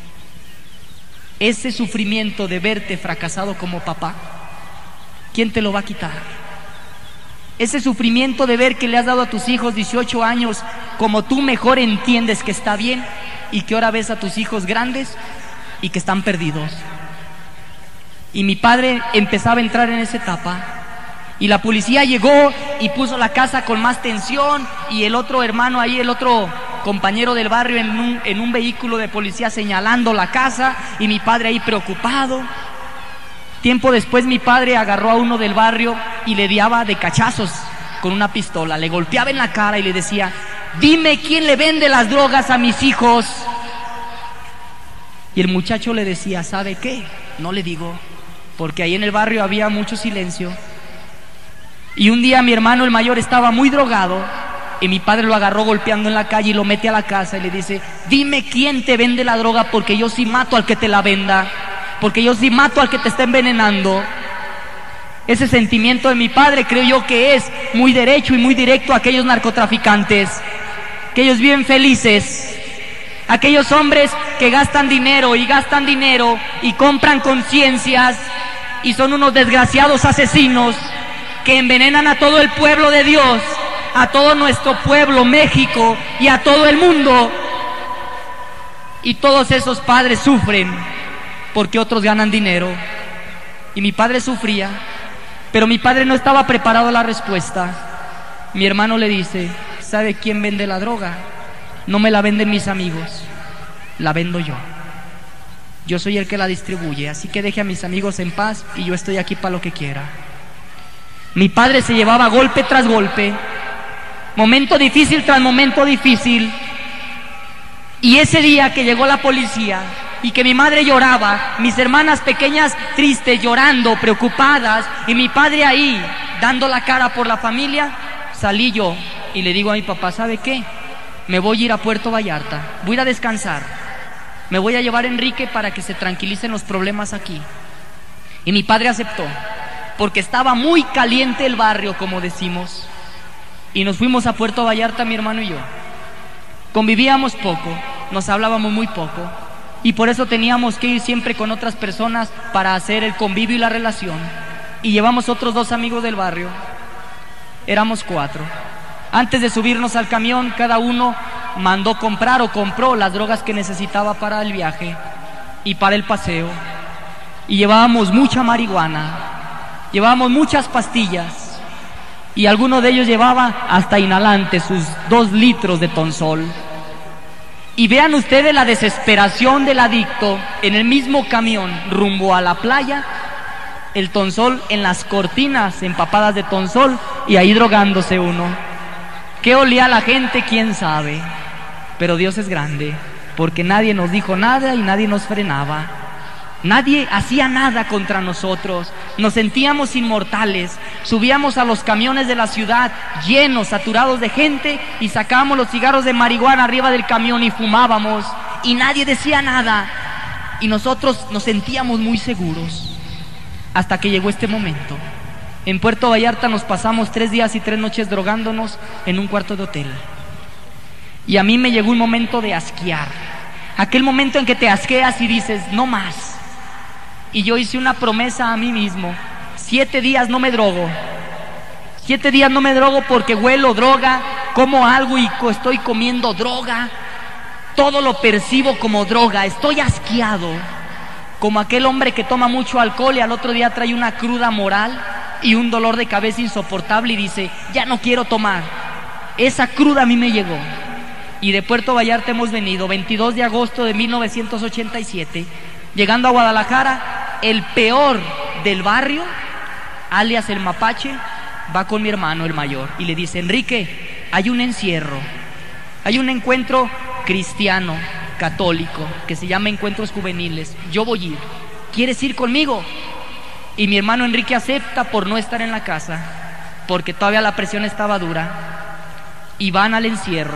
Ese sufrimiento de verte fracasado como papá, ¿quién te lo va a quitar? Ese sufrimiento de ver que le has dado a tus hijos 18 años como tú mejor entiendes que está bien, y que ahora ves a tus hijos grandes y que están perdidos. Y mi padre empezaba a entrar en esa etapa, y la policía llegó y puso la casa con más tensión, y el otro hermano ahí, el otro compañero del barrio en un vehículo de policía señalando la casa, y mi padre ahí preocupado. Tiempo después mi padre agarró a uno del barrio y le daba de cachazos con una pistola, le golpeaba en la cara y le decía: dime quién le vende las drogas a mis hijos. Y el muchacho le decía: ¿sabe qué? No le digo, porque ahí en el barrio había mucho silencio. Y un día mi hermano el mayor estaba muy drogado y mi padre lo agarró golpeando en la calle y lo mete a la casa y le dice: dime quién te vende la droga, porque yo sí mato al que te la venda, porque yo sí mato al que te está envenenando. Ese sentimiento de mi padre creo yo que es muy derecho y muy directo a aquellos narcotraficantes, que ellos viven felices, aquellos hombres que gastan dinero y compran conciencias, y son unos desgraciados asesinos que envenenan a todo el pueblo de Dios, a todo nuestro pueblo México y a todo el mundo. Y todos esos padres sufren porque otros ganan dinero. Y mi padre sufría, pero mi padre no estaba preparado a la respuesta. Mi hermano le dice: ¿sabe quién vende la droga? No me la venden mis amigos, la vendo yo. Yo soy el que la distribuye, así que deje a mis amigos en paz y yo estoy aquí para lo que quiera. Mi padre se llevaba golpe tras golpe, momento difícil tras momento difícil. Y ese día que llegó la policía y que mi madre lloraba, mis hermanas pequeñas tristes, llorando, preocupadas, y mi padre ahí dando la cara por la familia, salí yo y le digo a mi papá: ¿sabe qué? Me voy a ir a Puerto Vallarta, voy a ir a descansar, me voy a llevar a Enrique para que se tranquilicen los problemas aquí. Y mi padre aceptó, porque estaba muy caliente el barrio, como decimos. Y nos fuimos a Puerto Vallarta, mi hermano y yo. Convivíamos poco, nos hablábamos muy poco, y por eso teníamos que ir siempre con otras personas para hacer el convivio y la relación. Y llevamos otros 2 amigos del barrio, éramos 4. Antes de subirnos al camión, cada uno mandó comprar o compró las drogas que necesitaba para el viaje y para el paseo. Y llevábamos mucha marihuana, llevábamos muchas pastillas, y alguno de ellos llevaba hasta inhalante, sus 2 litros de Tonsol. Y vean ustedes la desesperación del adicto en el mismo camión rumbo a la playa, el Tonsol en las cortinas empapadas de Tonsol, y ahí drogándose uno. ¿Qué olía la gente? ¿Quién sabe? Pero Dios es grande, porque nadie nos dijo nada y nadie nos frenaba. Nadie hacía nada contra nosotros. Nos sentíamos inmortales. Subíamos a los camiones de la ciudad llenos, saturados de gente, y sacábamos los cigarros de marihuana arriba del camión y fumábamos, y nadie decía nada, y nosotros nos sentíamos muy seguros, hasta que llegó este momento. En Puerto Vallarta nos pasamos 3 días y 3 noches drogándonos en un cuarto de hotel, y a mí me llegó un momento de asquear, aquel momento en que te asqueas y dices: no más, Y yo hice una promesa a mí mismo: 7 días no me drogo. 7 días no me drogo porque huelo droga, como algo y estoy comiendo droga. Todo lo percibo como droga, estoy asqueado. Como aquel hombre que toma mucho alcohol y al otro día trae una cruda moral y un dolor de cabeza insoportable y dice: ya no quiero tomar. Esa cruda a mí me llegó. Y de Puerto Vallarta hemos venido, 22 de agosto de 1987, llegando a Guadalajara, el peor del barrio, alias el Mapache, va con mi hermano el mayor y le dice: Enrique, hay un encierro, hay un encuentro cristiano, católico, que se llama Encuentros Juveniles, yo voy a ir, ¿quieres ir conmigo? Y mi hermano Enrique acepta por no estar en la casa, porque todavía la presión estaba dura, y van al encierro.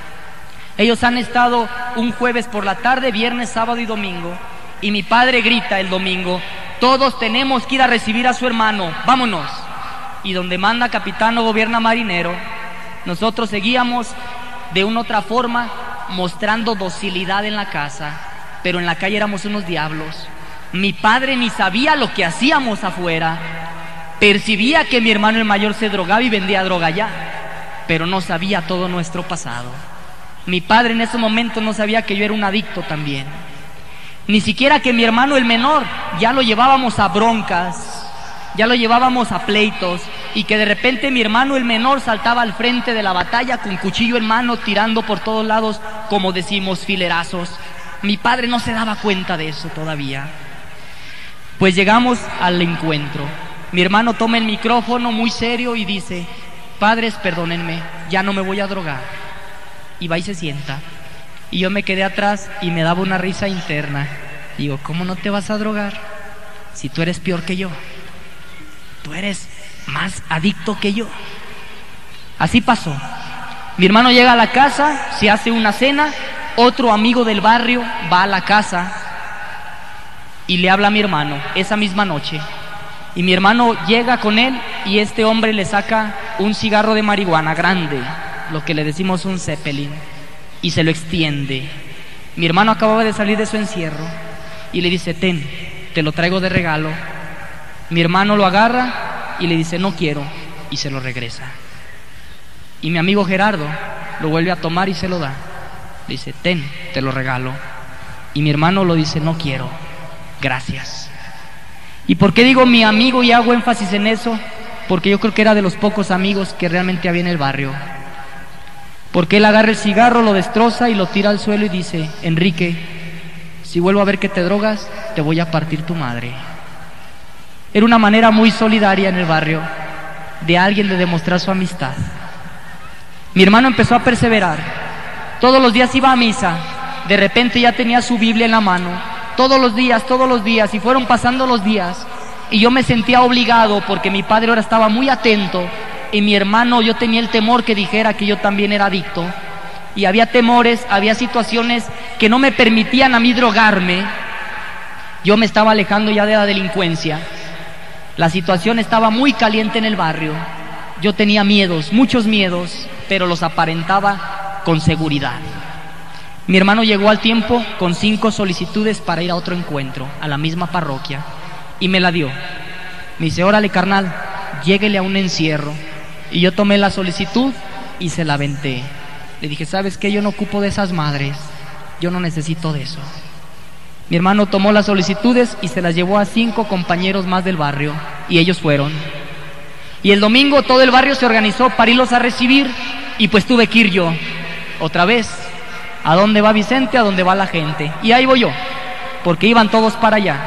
Ellos han estado un jueves por la tarde, viernes, sábado y domingo, y mi padre grita el domingo: todos tenemos que ir a recibir a su hermano, vámonos. Y donde manda capitán o gobierna marinero, nosotros seguíamos de una otra forma, mostrando docilidad en la casa, pero en la calle éramos unos diablos. Mi padre ni sabía lo que hacíamos afuera, percibía que mi hermano el mayor se drogaba y vendía droga allá, pero no sabía todo nuestro pasado. Mi padre en ese momento no sabía que yo era un adicto también, ni siquiera que mi hermano el menor ya lo llevábamos a broncas, ya lo llevábamos a pleitos, y que de repente mi hermano el menor saltaba al frente de la batalla con cuchillo en mano, tirando por todos lados, como decimos, filerazos. Mi padre no se daba cuenta de eso todavía. Pues llegamos al encuentro. Mi hermano toma el micrófono muy serio y dice: padres, perdónenme, ya no me voy a drogar. Y va y se sienta. Y yo me quedé atrás y me daba una risa interna. Digo: ¿cómo no te vas a drogar si tú eres peor que yo? Tú eres más adicto que yo. Así pasó. Mi hermano llega a la casa, se hace una cena, otro amigo del barrio va a la casa y le habla a mi hermano esa misma noche. Y mi hermano llega con él y este hombre le saca un cigarro de marihuana grande, lo que le decimos un Zeppelin, y se lo extiende. Mi hermano acababa de salir de su encierro y le dice: ten, te lo traigo de regalo. Mi hermano lo agarra y le dice: no quiero, y se lo regresa. Y mi amigo Gerardo lo vuelve a tomar y se lo da. Le dice: ten, te lo regalo. Y mi hermano lo dice: no quiero, gracias. ¿Y por qué digo mi amigo y hago énfasis en eso? Porque yo creo que era de los pocos amigos que realmente había en el barrio. Porque él agarra el cigarro, lo destroza y lo tira al suelo y dice: Enrique, si vuelvo a ver que te drogas, te voy a partir tu madre. Era una manera muy solidaria en el barrio de alguien de demostrar su amistad. Mi hermano empezó a perseverar. Todos los días iba a misa. De repente ya tenía su Biblia en la mano. Todos los días, y fueron pasando los días. Y yo me sentía obligado porque mi padre ahora estaba muy atento. Y mi hermano, yo tenía el temor que dijera que yo también era adicto. Y había temores, había situaciones que no me permitían a mí drogarme. Yo me estaba alejando ya de la delincuencia. La situación estaba muy caliente en el barrio. Yo tenía miedos, muchos miedos, pero los aparentaba con seguridad. Mi hermano llegó al tiempo con 5 solicitudes para ir a otro encuentro, a la misma parroquia, y me la dio. Me dice: órale, carnal, lléguele a un encierro. Y yo tomé la solicitud y se la aventé. Le dije: ¿sabes qué? Yo no ocupo de esas madres, yo no necesito de eso. Mi hermano tomó las solicitudes y se las llevó a 5 compañeros más del barrio, y ellos fueron. Y el domingo todo el barrio se organizó para irlos a recibir, y pues tuve que ir yo, otra vez. ¿A dónde va Vicente? A dónde va la gente. Y ahí voy yo, porque iban todos para allá.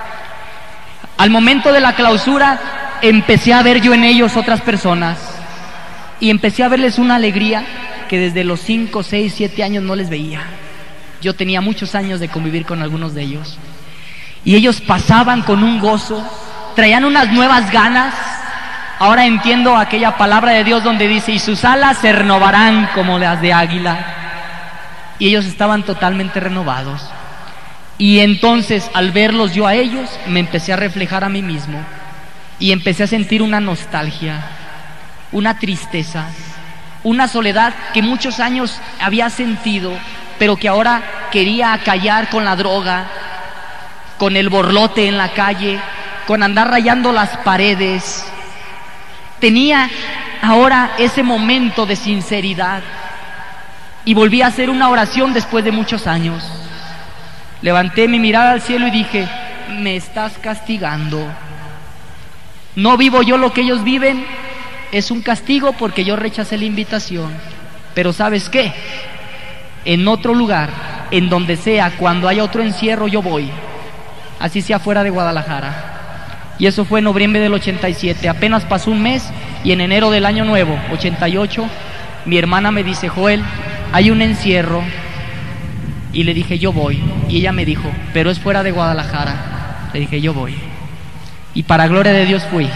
Al momento de la clausura, empecé a ver yo en ellos otras personas, y empecé a verles una alegría que desde los 5, 6, 7 años no les veía. Yo tenía muchos años de convivir con algunos de ellos, y ellos pasaban con un gozo, traían unas nuevas ganas. Ahora entiendo aquella palabra de Dios donde dice: y sus alas se renovarán como las de águila. Y ellos estaban totalmente renovados. Y entonces, al verlos yo a ellos, me empecé a reflejar a mí mismo, y empecé a sentir una nostalgia, una tristeza, una soledad que muchos años había sentido, pero que ahora quería acallar con la droga. con el borlote en la calle, con andar rayando las paredes. Tenía ahora ese momento de sinceridad y volví a hacer una oración después de muchos años. Levanté mi mirada al cielo y dije: me estás castigando. No vivo yo lo que ellos viven, es un castigo porque yo rechacé la invitación. Pero ¿sabes qué? En otro lugar, en donde sea, cuando haya otro encierro, yo voy. Así sea fuera de Guadalajara. Y eso fue en noviembre del 87. Apenas pasó un mes y en enero del año nuevo, 88, mi hermana me dice: Joel, hay un encierro. Y le dije: yo voy. Y ella me dijo: pero es fuera de Guadalajara. Le dije: yo voy. Y para gloria de Dios fui.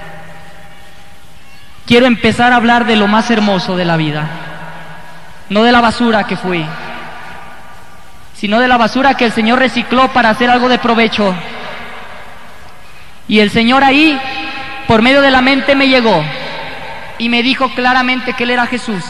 Quiero empezar a hablar de lo más hermoso de la vida. No de la basura que fui, sino de la basura que el Señor recicló para hacer algo de provecho. Y el Señor ahí, por medio de la mente, me llegó y me dijo claramente que Él era Jesús.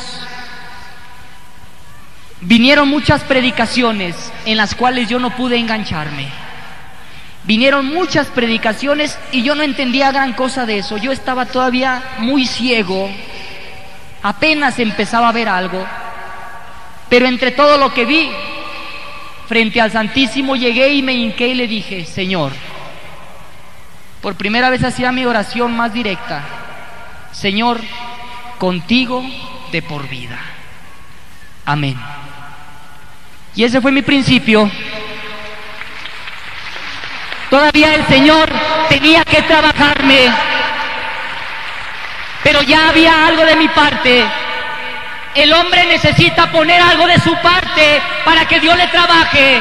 Vinieron muchas predicaciones en las cuales yo no pude engancharme. Vinieron muchas predicaciones y yo no entendía gran cosa de eso. Yo estaba todavía muy ciego, apenas empezaba a ver algo. Pero entre todo lo que vi, frente al Santísimo llegué y me hinqué y le dije: Señor, por primera vez hacía mi oración más directa: Señor, contigo de por vida. Amén. Y ese fue mi principio. Todavía el Señor tenía que trabajarme, pero ya había algo de mi parte. El hombre necesita poner algo de su parte para que Dios le trabaje.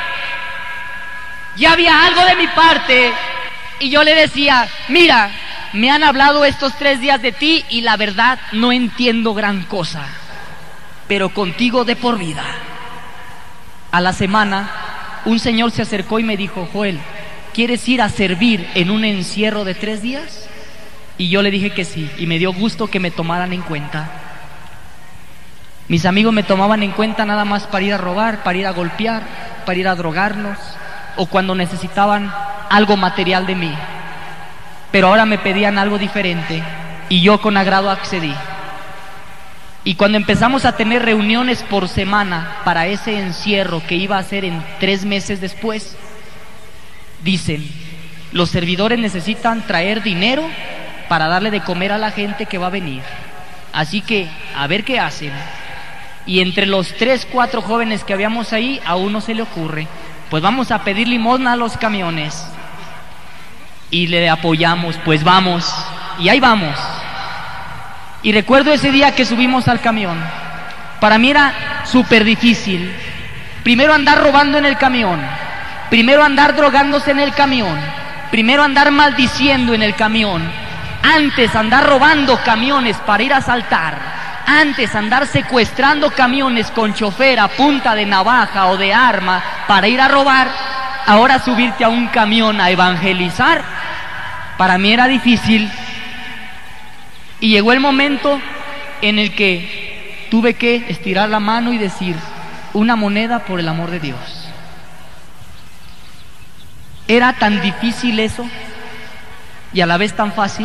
Ya había algo de mi parte y yo le decía: mira, me han hablado estos 3 días de ti y la verdad no entiendo gran cosa, pero contigo de por vida. A la semana un señor se acercó y me dijo: Joel, ¿quieres ir a servir en un encierro de 3 días? Y yo le dije que sí, y me dio gusto que me tomaran en cuenta. Mis amigos me tomaban en cuenta nada más para ir a robar, para ir a golpear, para ir a drogarnos, o cuando necesitaban algo material de mí. Pero ahora me pedían algo diferente y yo con agrado accedí. Y cuando empezamos a tener reuniones por semana para ese encierro que iba a ser en 3 meses después, dicen: los servidores necesitan traer dinero para darle de comer a la gente que va a venir. Así que, a ver qué hacen. Y entre los 3, 4 jóvenes que habíamos ahí, a uno se le ocurre: pues vamos a pedir limosna a los camiones. Y le apoyamos: pues vamos. Y ahí vamos. Y recuerdo ese día que subimos al camión. Para mí era súper difícil. Primero andar robando en el camión. Primero andar drogándose en el camión. Primero andar maldiciendo en el camión. Antes andar robando camiones para ir a asaltar. Antes andar secuestrando camiones con chofer a punta de navaja o de arma para ir a robar. Ahora subirte a un camión a evangelizar, para mí era difícil. Y llegó el momento en el que tuve que estirar la mano y decir: una moneda por el amor de Dios. Era tan difícil eso y a la vez tan fácil.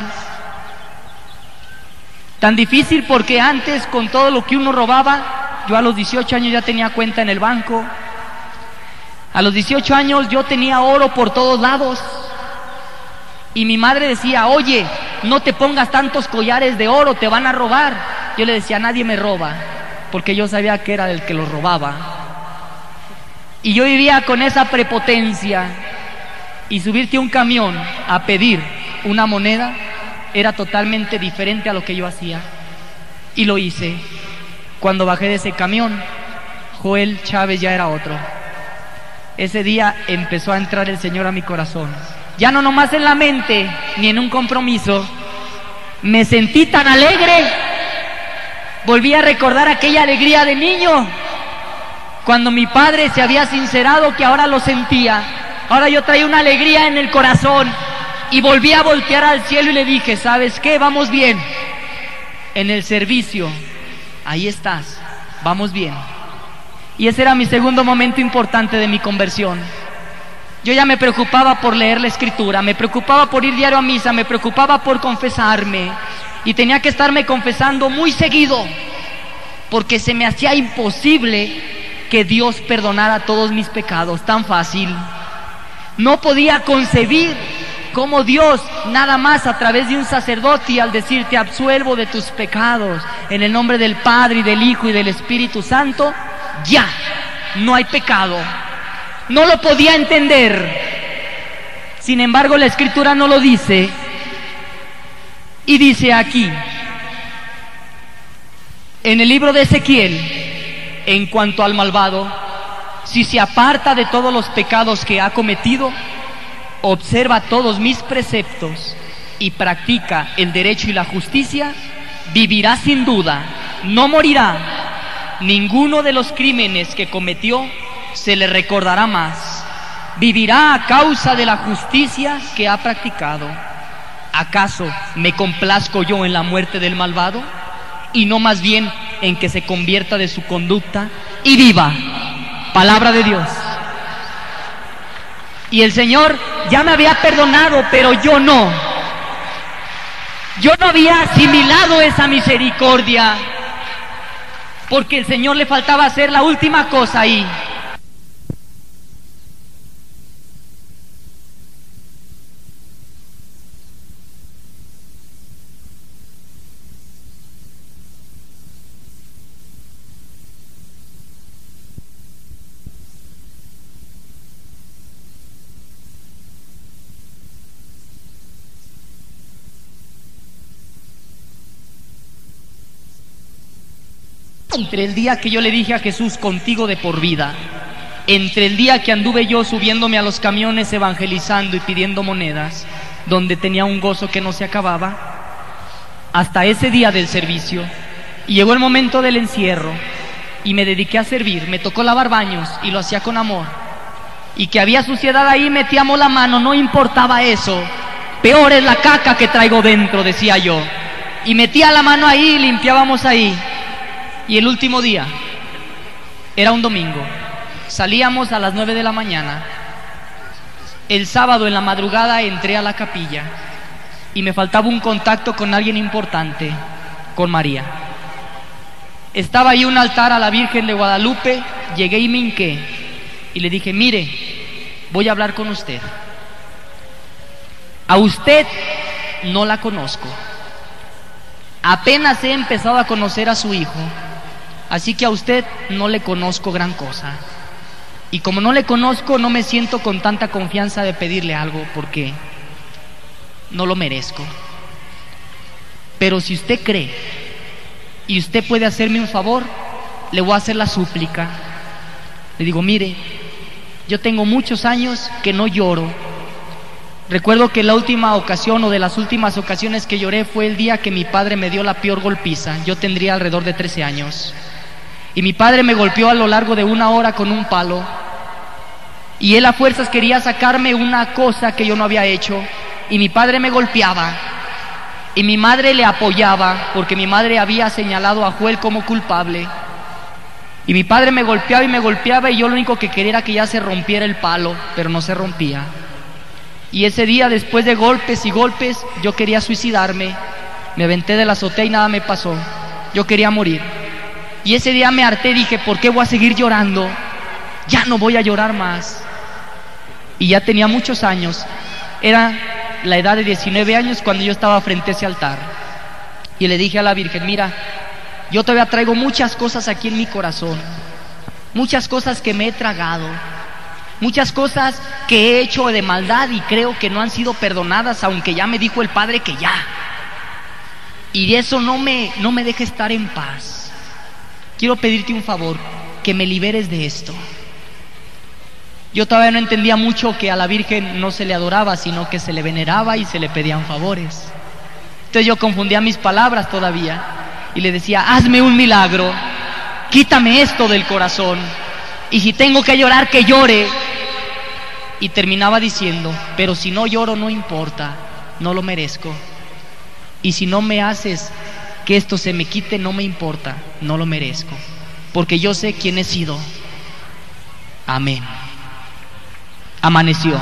Tan difícil porque antes, con todo lo que uno robaba, yo a los 18 años ya tenía cuenta en el banco. A los 18 años yo tenía oro por todos lados. Y mi madre decía: oye, no te pongas tantos collares de oro, te van a robar. Yo le decía: nadie me roba, porque yo sabía que era el que los robaba. Y yo vivía con esa prepotencia. Y subirte a un camión a pedir una moneda era totalmente diferente a lo que yo hacía. Y lo hice. Cuando bajé de ese camión, Joel Chávez ya era otro. Ese día empezó a entrar el Señor a mi corazón. Ya no nomás en la mente, ni en un compromiso. Me sentí tan alegre. Volví a recordar aquella alegría de niño, cuando mi padre se había sincerado, que ahora lo sentía. Ahora yo traía una alegría en el corazón. Y volví a voltear al cielo y le dije: ¿sabes qué? Vamos bien. En el servicio, ahí estás, vamos bien. Y ese era mi segundo momento importante de mi conversión. Yo ya me preocupaba por leer la escritura, me preocupaba por ir diario a misa, me preocupaba por confesarme, y tenía que estarme confesando muy seguido, porque se me hacía imposible que Dios perdonara todos mis pecados tan fácil. No podía concebir cómo Dios, nada más a través de un sacerdote, al decir te absuelvo de tus pecados en el nombre del Padre y del Hijo y del Espíritu Santo, ya no hay pecado. No lo podía entender. Sin embargo, la Escritura no lo dice, y dice aquí en el libro de Ezequiel, en cuanto al malvado: si se aparta de todos los pecados que ha cometido, observa todos mis preceptos y practica el derecho y la justicia, vivirá sin duda, no morirá. Ninguno de los crímenes que cometió se le recordará más. Vivirá a causa de la justicia que ha practicado. ¿Acaso me complazco yo en la muerte del malvado? Y no más bien en que se convierta de su conducta y viva. Palabra de Dios. Y el Señor ya me había perdonado, pero yo no. Yo no había asimilado esa misericordia, porque el Señor le faltaba hacer la última cosa ahí. Entre el día que yo le dije a Jesús, contigo de por vida, entre el día que anduve yo subiéndome a los camiones evangelizando y pidiendo monedas, donde tenía un gozo que no se acababa, hasta ese día del servicio, y llegó el momento del encierro, y me dediqué a servir. Me tocó lavar baños, y lo hacía con amor, y que había suciedad ahí, metíamos la mano, no importaba eso. Peor es la caca que traigo dentro, decía yo, y metía la mano ahí y limpiábamos ahí. Y el último día, era un domingo, salíamos a las 9 de la mañana. El sábado en la madrugada entré a la capilla y me faltaba un contacto con alguien importante, con María. Estaba ahí un altar a la Virgen de Guadalupe. Llegué y me hinqué y le dije: mire, voy a hablar con usted. A usted no la conozco, apenas he empezado a conocer a su hijo, así que a usted no le conozco gran cosa. Y como no le conozco, no me siento con tanta confianza de pedirle algo, porque no lo merezco. Pero si usted cree y usted puede hacerme un favor, le voy a hacer la súplica. Le digo: mire, yo tengo muchos años que no lloro. Recuerdo que la última ocasión, o de las últimas ocasiones que lloré, fue el día que mi padre me dio la peor golpiza. Yo tendría alrededor de 13 años. Y mi padre me golpeó a lo largo de 1 hora con un palo. Y él a fuerzas quería sacarme una cosa que yo no había hecho. Y mi padre me golpeaba. Y mi madre le apoyaba, porque mi madre había señalado a Joel como culpable. Y mi padre me golpeaba, y yo lo único que quería era que ya se rompiera el palo, pero no se rompía. Y ese día, después de golpes y golpes, yo quería suicidarme. Me aventé de la azotea y nada me pasó. Yo quería morir. Y ese día me harté, dije: ¿por qué voy a seguir llorando? Ya no voy a llorar más. Y ya tenía muchos años. Era la edad de 19 años cuando yo estaba frente a ese altar. Y le dije a la Virgen: mira, yo todavía traigo muchas cosas aquí en mi corazón, muchas cosas que me he tragado, muchas cosas que he hecho de maldad y creo que no han sido perdonadas, aunque ya me dijo el Padre que ya. Y eso no me deja estar en paz. Quiero pedirte un favor, que me liberes de esto. Yo todavía no entendía mucho que a la Virgen no se le adoraba, sino que se le veneraba y se le pedían favores. Entonces yo confundía mis palabras todavía y le decía: hazme un milagro, quítame esto del corazón, y si tengo que llorar, que llore. Y terminaba diciendo: pero si no lloro, no importa, no lo merezco. Y si no me haces que esto se me quite, no me importa, no lo merezco, porque yo sé quién he sido. Amén. Amaneció.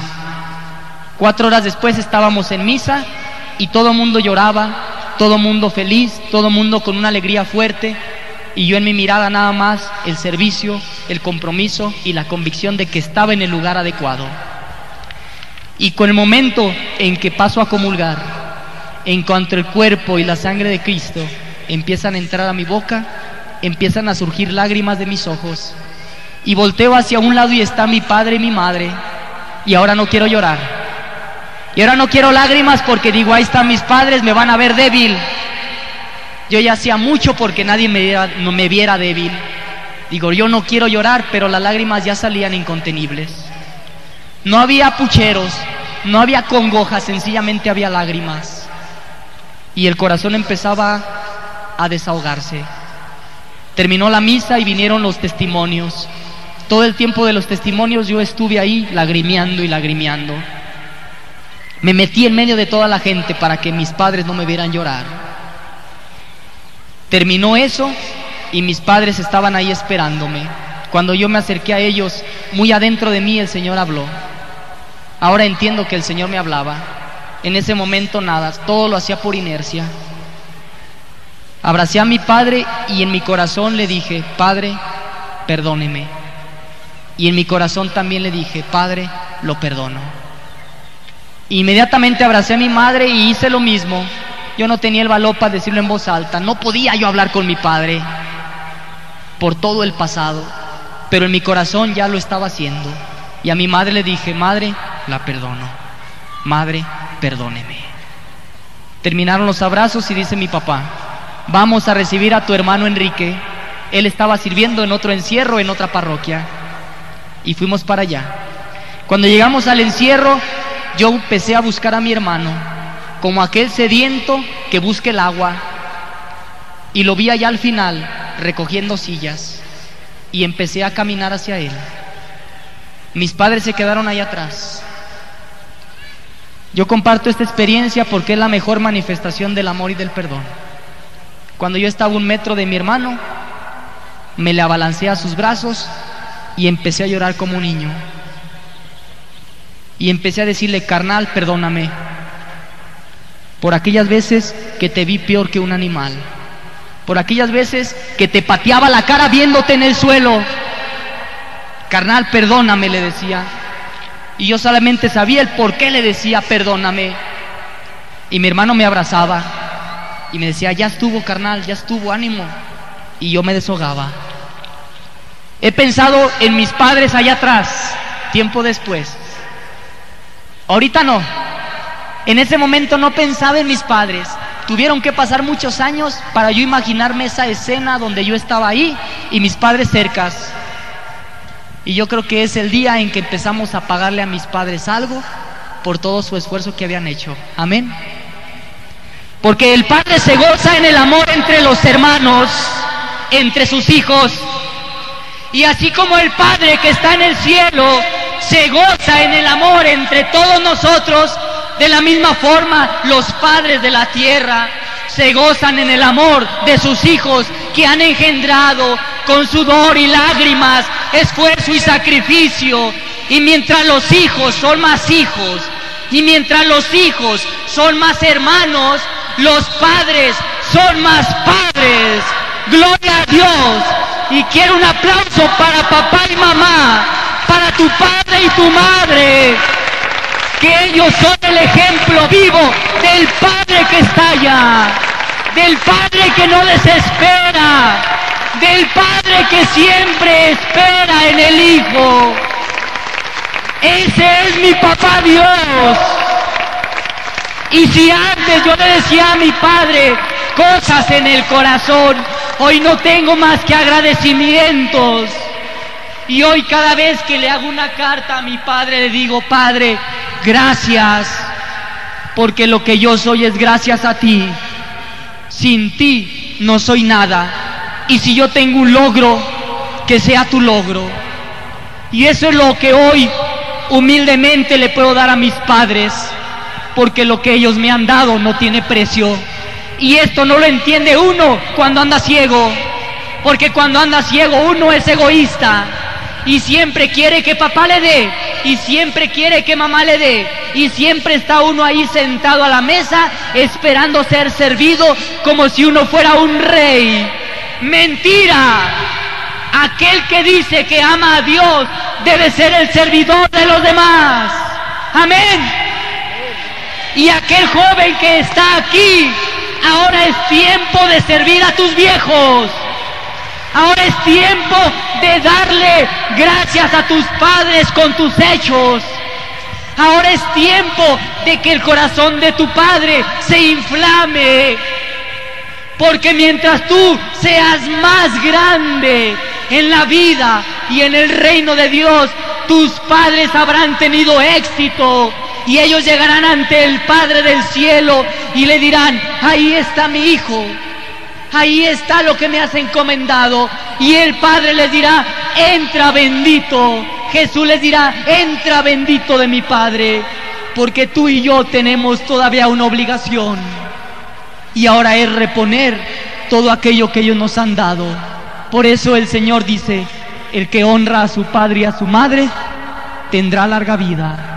4 horas después estábamos en misa y todo el mundo lloraba, todo el mundo feliz, todo el mundo con una alegría fuerte, y yo en mi mirada nada más el servicio, el compromiso y la convicción de que estaba en el lugar adecuado. Y con el momento en que paso a comulgar, en cuanto el cuerpo y la sangre de Cristo empiezan a entrar a mi boca, empiezan a surgir lágrimas de mis ojos, y volteo hacia un lado y está mi padre y mi madre, y ahora no quiero llorar, y ahora no quiero lágrimas porque digo, ahí están mis padres, me van a ver débil. Yo ya hacía mucho porque nadie no me viera débil. Digo, yo no quiero llorar, pero las lágrimas ya salían incontenibles. No había pucheros, no había congojas, sencillamente había lágrimas. Y el corazón empezaba a desahogarse. Terminó la misa y vinieron los testimonios. Todo el tiempo de los testimonios yo estuve ahí lagrimeando y lagrimeando. Me metí en medio de toda la gente para que mis padres no me vieran llorar. Terminó eso y mis padres estaban ahí esperándome. Cuando yo me acerqué a ellos, muy adentro de mí el Señor habló. Ahora entiendo que el Señor me hablaba. En ese momento nada, todo lo hacía por inercia. Abracé a mi padre y en mi corazón le dije, Padre, perdóneme. Y en mi corazón también le dije, Padre, lo perdono. Inmediatamente abracé a mi madre y hice lo mismo. Yo no tenía el valor para decirlo en voz alta. No podía yo hablar con mi padre por todo el pasado, pero en mi corazón ya lo estaba haciendo. Y a mi madre le dije, Madre, la perdono. Madre, perdóneme. Terminaron los abrazos y dice mi papá, vamos a recibir a tu hermano Enrique. Él estaba sirviendo en otro encierro en otra parroquia. Y fuimos para allá. Cuando llegamos al encierro, yo empecé a buscar a mi hermano, como aquel sediento que busca el agua, y lo vi allá al final recogiendo sillas, y empecé a caminar hacia él. Mis padres se quedaron allá atrás. Yo comparto esta experiencia porque es la mejor manifestación del amor y del perdón. Cuando yo estaba a 1 metro de mi hermano, me le abalancé a sus brazos y empecé a llorar como un niño, y empecé a decirle, carnal, perdóname por aquellas veces que te vi peor que un animal, por aquellas veces que te pateaba la cara viéndote en el suelo. Carnal, perdóname, le decía. Y yo solamente sabía el por qué le decía perdóname. Y mi hermano me abrazaba y me decía, ya estuvo, carnal, ya estuvo, ánimo. Y yo me deshogaba. He pensado en mis padres allá atrás, tiempo después. Ahorita no. En ese momento no pensaba en mis padres. Tuvieron que pasar muchos años para yo imaginarme esa escena donde yo estaba ahí y mis padres cercas. Y yo creo que es el día en que empezamos a pagarle a mis padres algo por todo su esfuerzo que habían hecho. Amén. Porque el padre se goza en el amor entre los hermanos, entre sus hijos. Y así como el Padre que está en el cielo se goza en el amor entre todos nosotros, de la misma forma los padres de la tierra se gozan en el amor de sus hijos que han engendrado con sudor y lágrimas, esfuerzo y sacrificio. Y mientras los hijos son más hijos, y mientras los hijos son más hermanos, los padres son más padres. Gloria a Dios. Y quiero un aplauso para papá y mamá, para tu padre y tu madre, que ellos son el ejemplo vivo del Padre que está allá, del Padre que no desespera, del Padre que siempre espera en el Hijo. Ese es mi papá Dios. Y si antes yo le decía a mi padre cosas en el corazón, hoy no tengo más que agradecimientos. Y hoy cada vez que le hago una carta a mi padre le digo, Padre, gracias, porque lo que yo soy es gracias a ti. Sin ti no soy nada. Y si yo tengo un logro, que sea tu logro. Y eso es lo que hoy humildemente le puedo dar a mis padres, porque lo que ellos me han dado no tiene precio. Y esto no lo entiende uno cuando anda ciego, porque cuando anda ciego uno es egoísta y siempre quiere que papá le dé, y siempre quiere que mamá le dé, y siempre está uno ahí sentado a la mesa esperando ser servido como si uno fuera un rey. ¡Mentira! Aquel que dice que ama a Dios debe ser el servidor de los demás. ¡Amén! Y aquel joven que está aquí, ahora es tiempo de servir a tus viejos. Ahora es tiempo de darle gracias a tus padres con tus hechos. Ahora es tiempo de que el corazón de tu padre se inflame. Porque mientras tú seas más grande en la vida y en el reino de Dios, tus padres habrán tenido éxito. Y ellos llegarán ante el Padre del cielo y le dirán: ahí está mi hijo, ahí está lo que me has encomendado. Y el Padre les dirá: entra bendito. Jesús les dirá: entra bendito de mi Padre. Porque tú y yo tenemos todavía una obligación, y ahora es reponer todo aquello que ellos nos han dado. Por eso el Señor dice: el que honra a su padre y a su madre tendrá larga vida.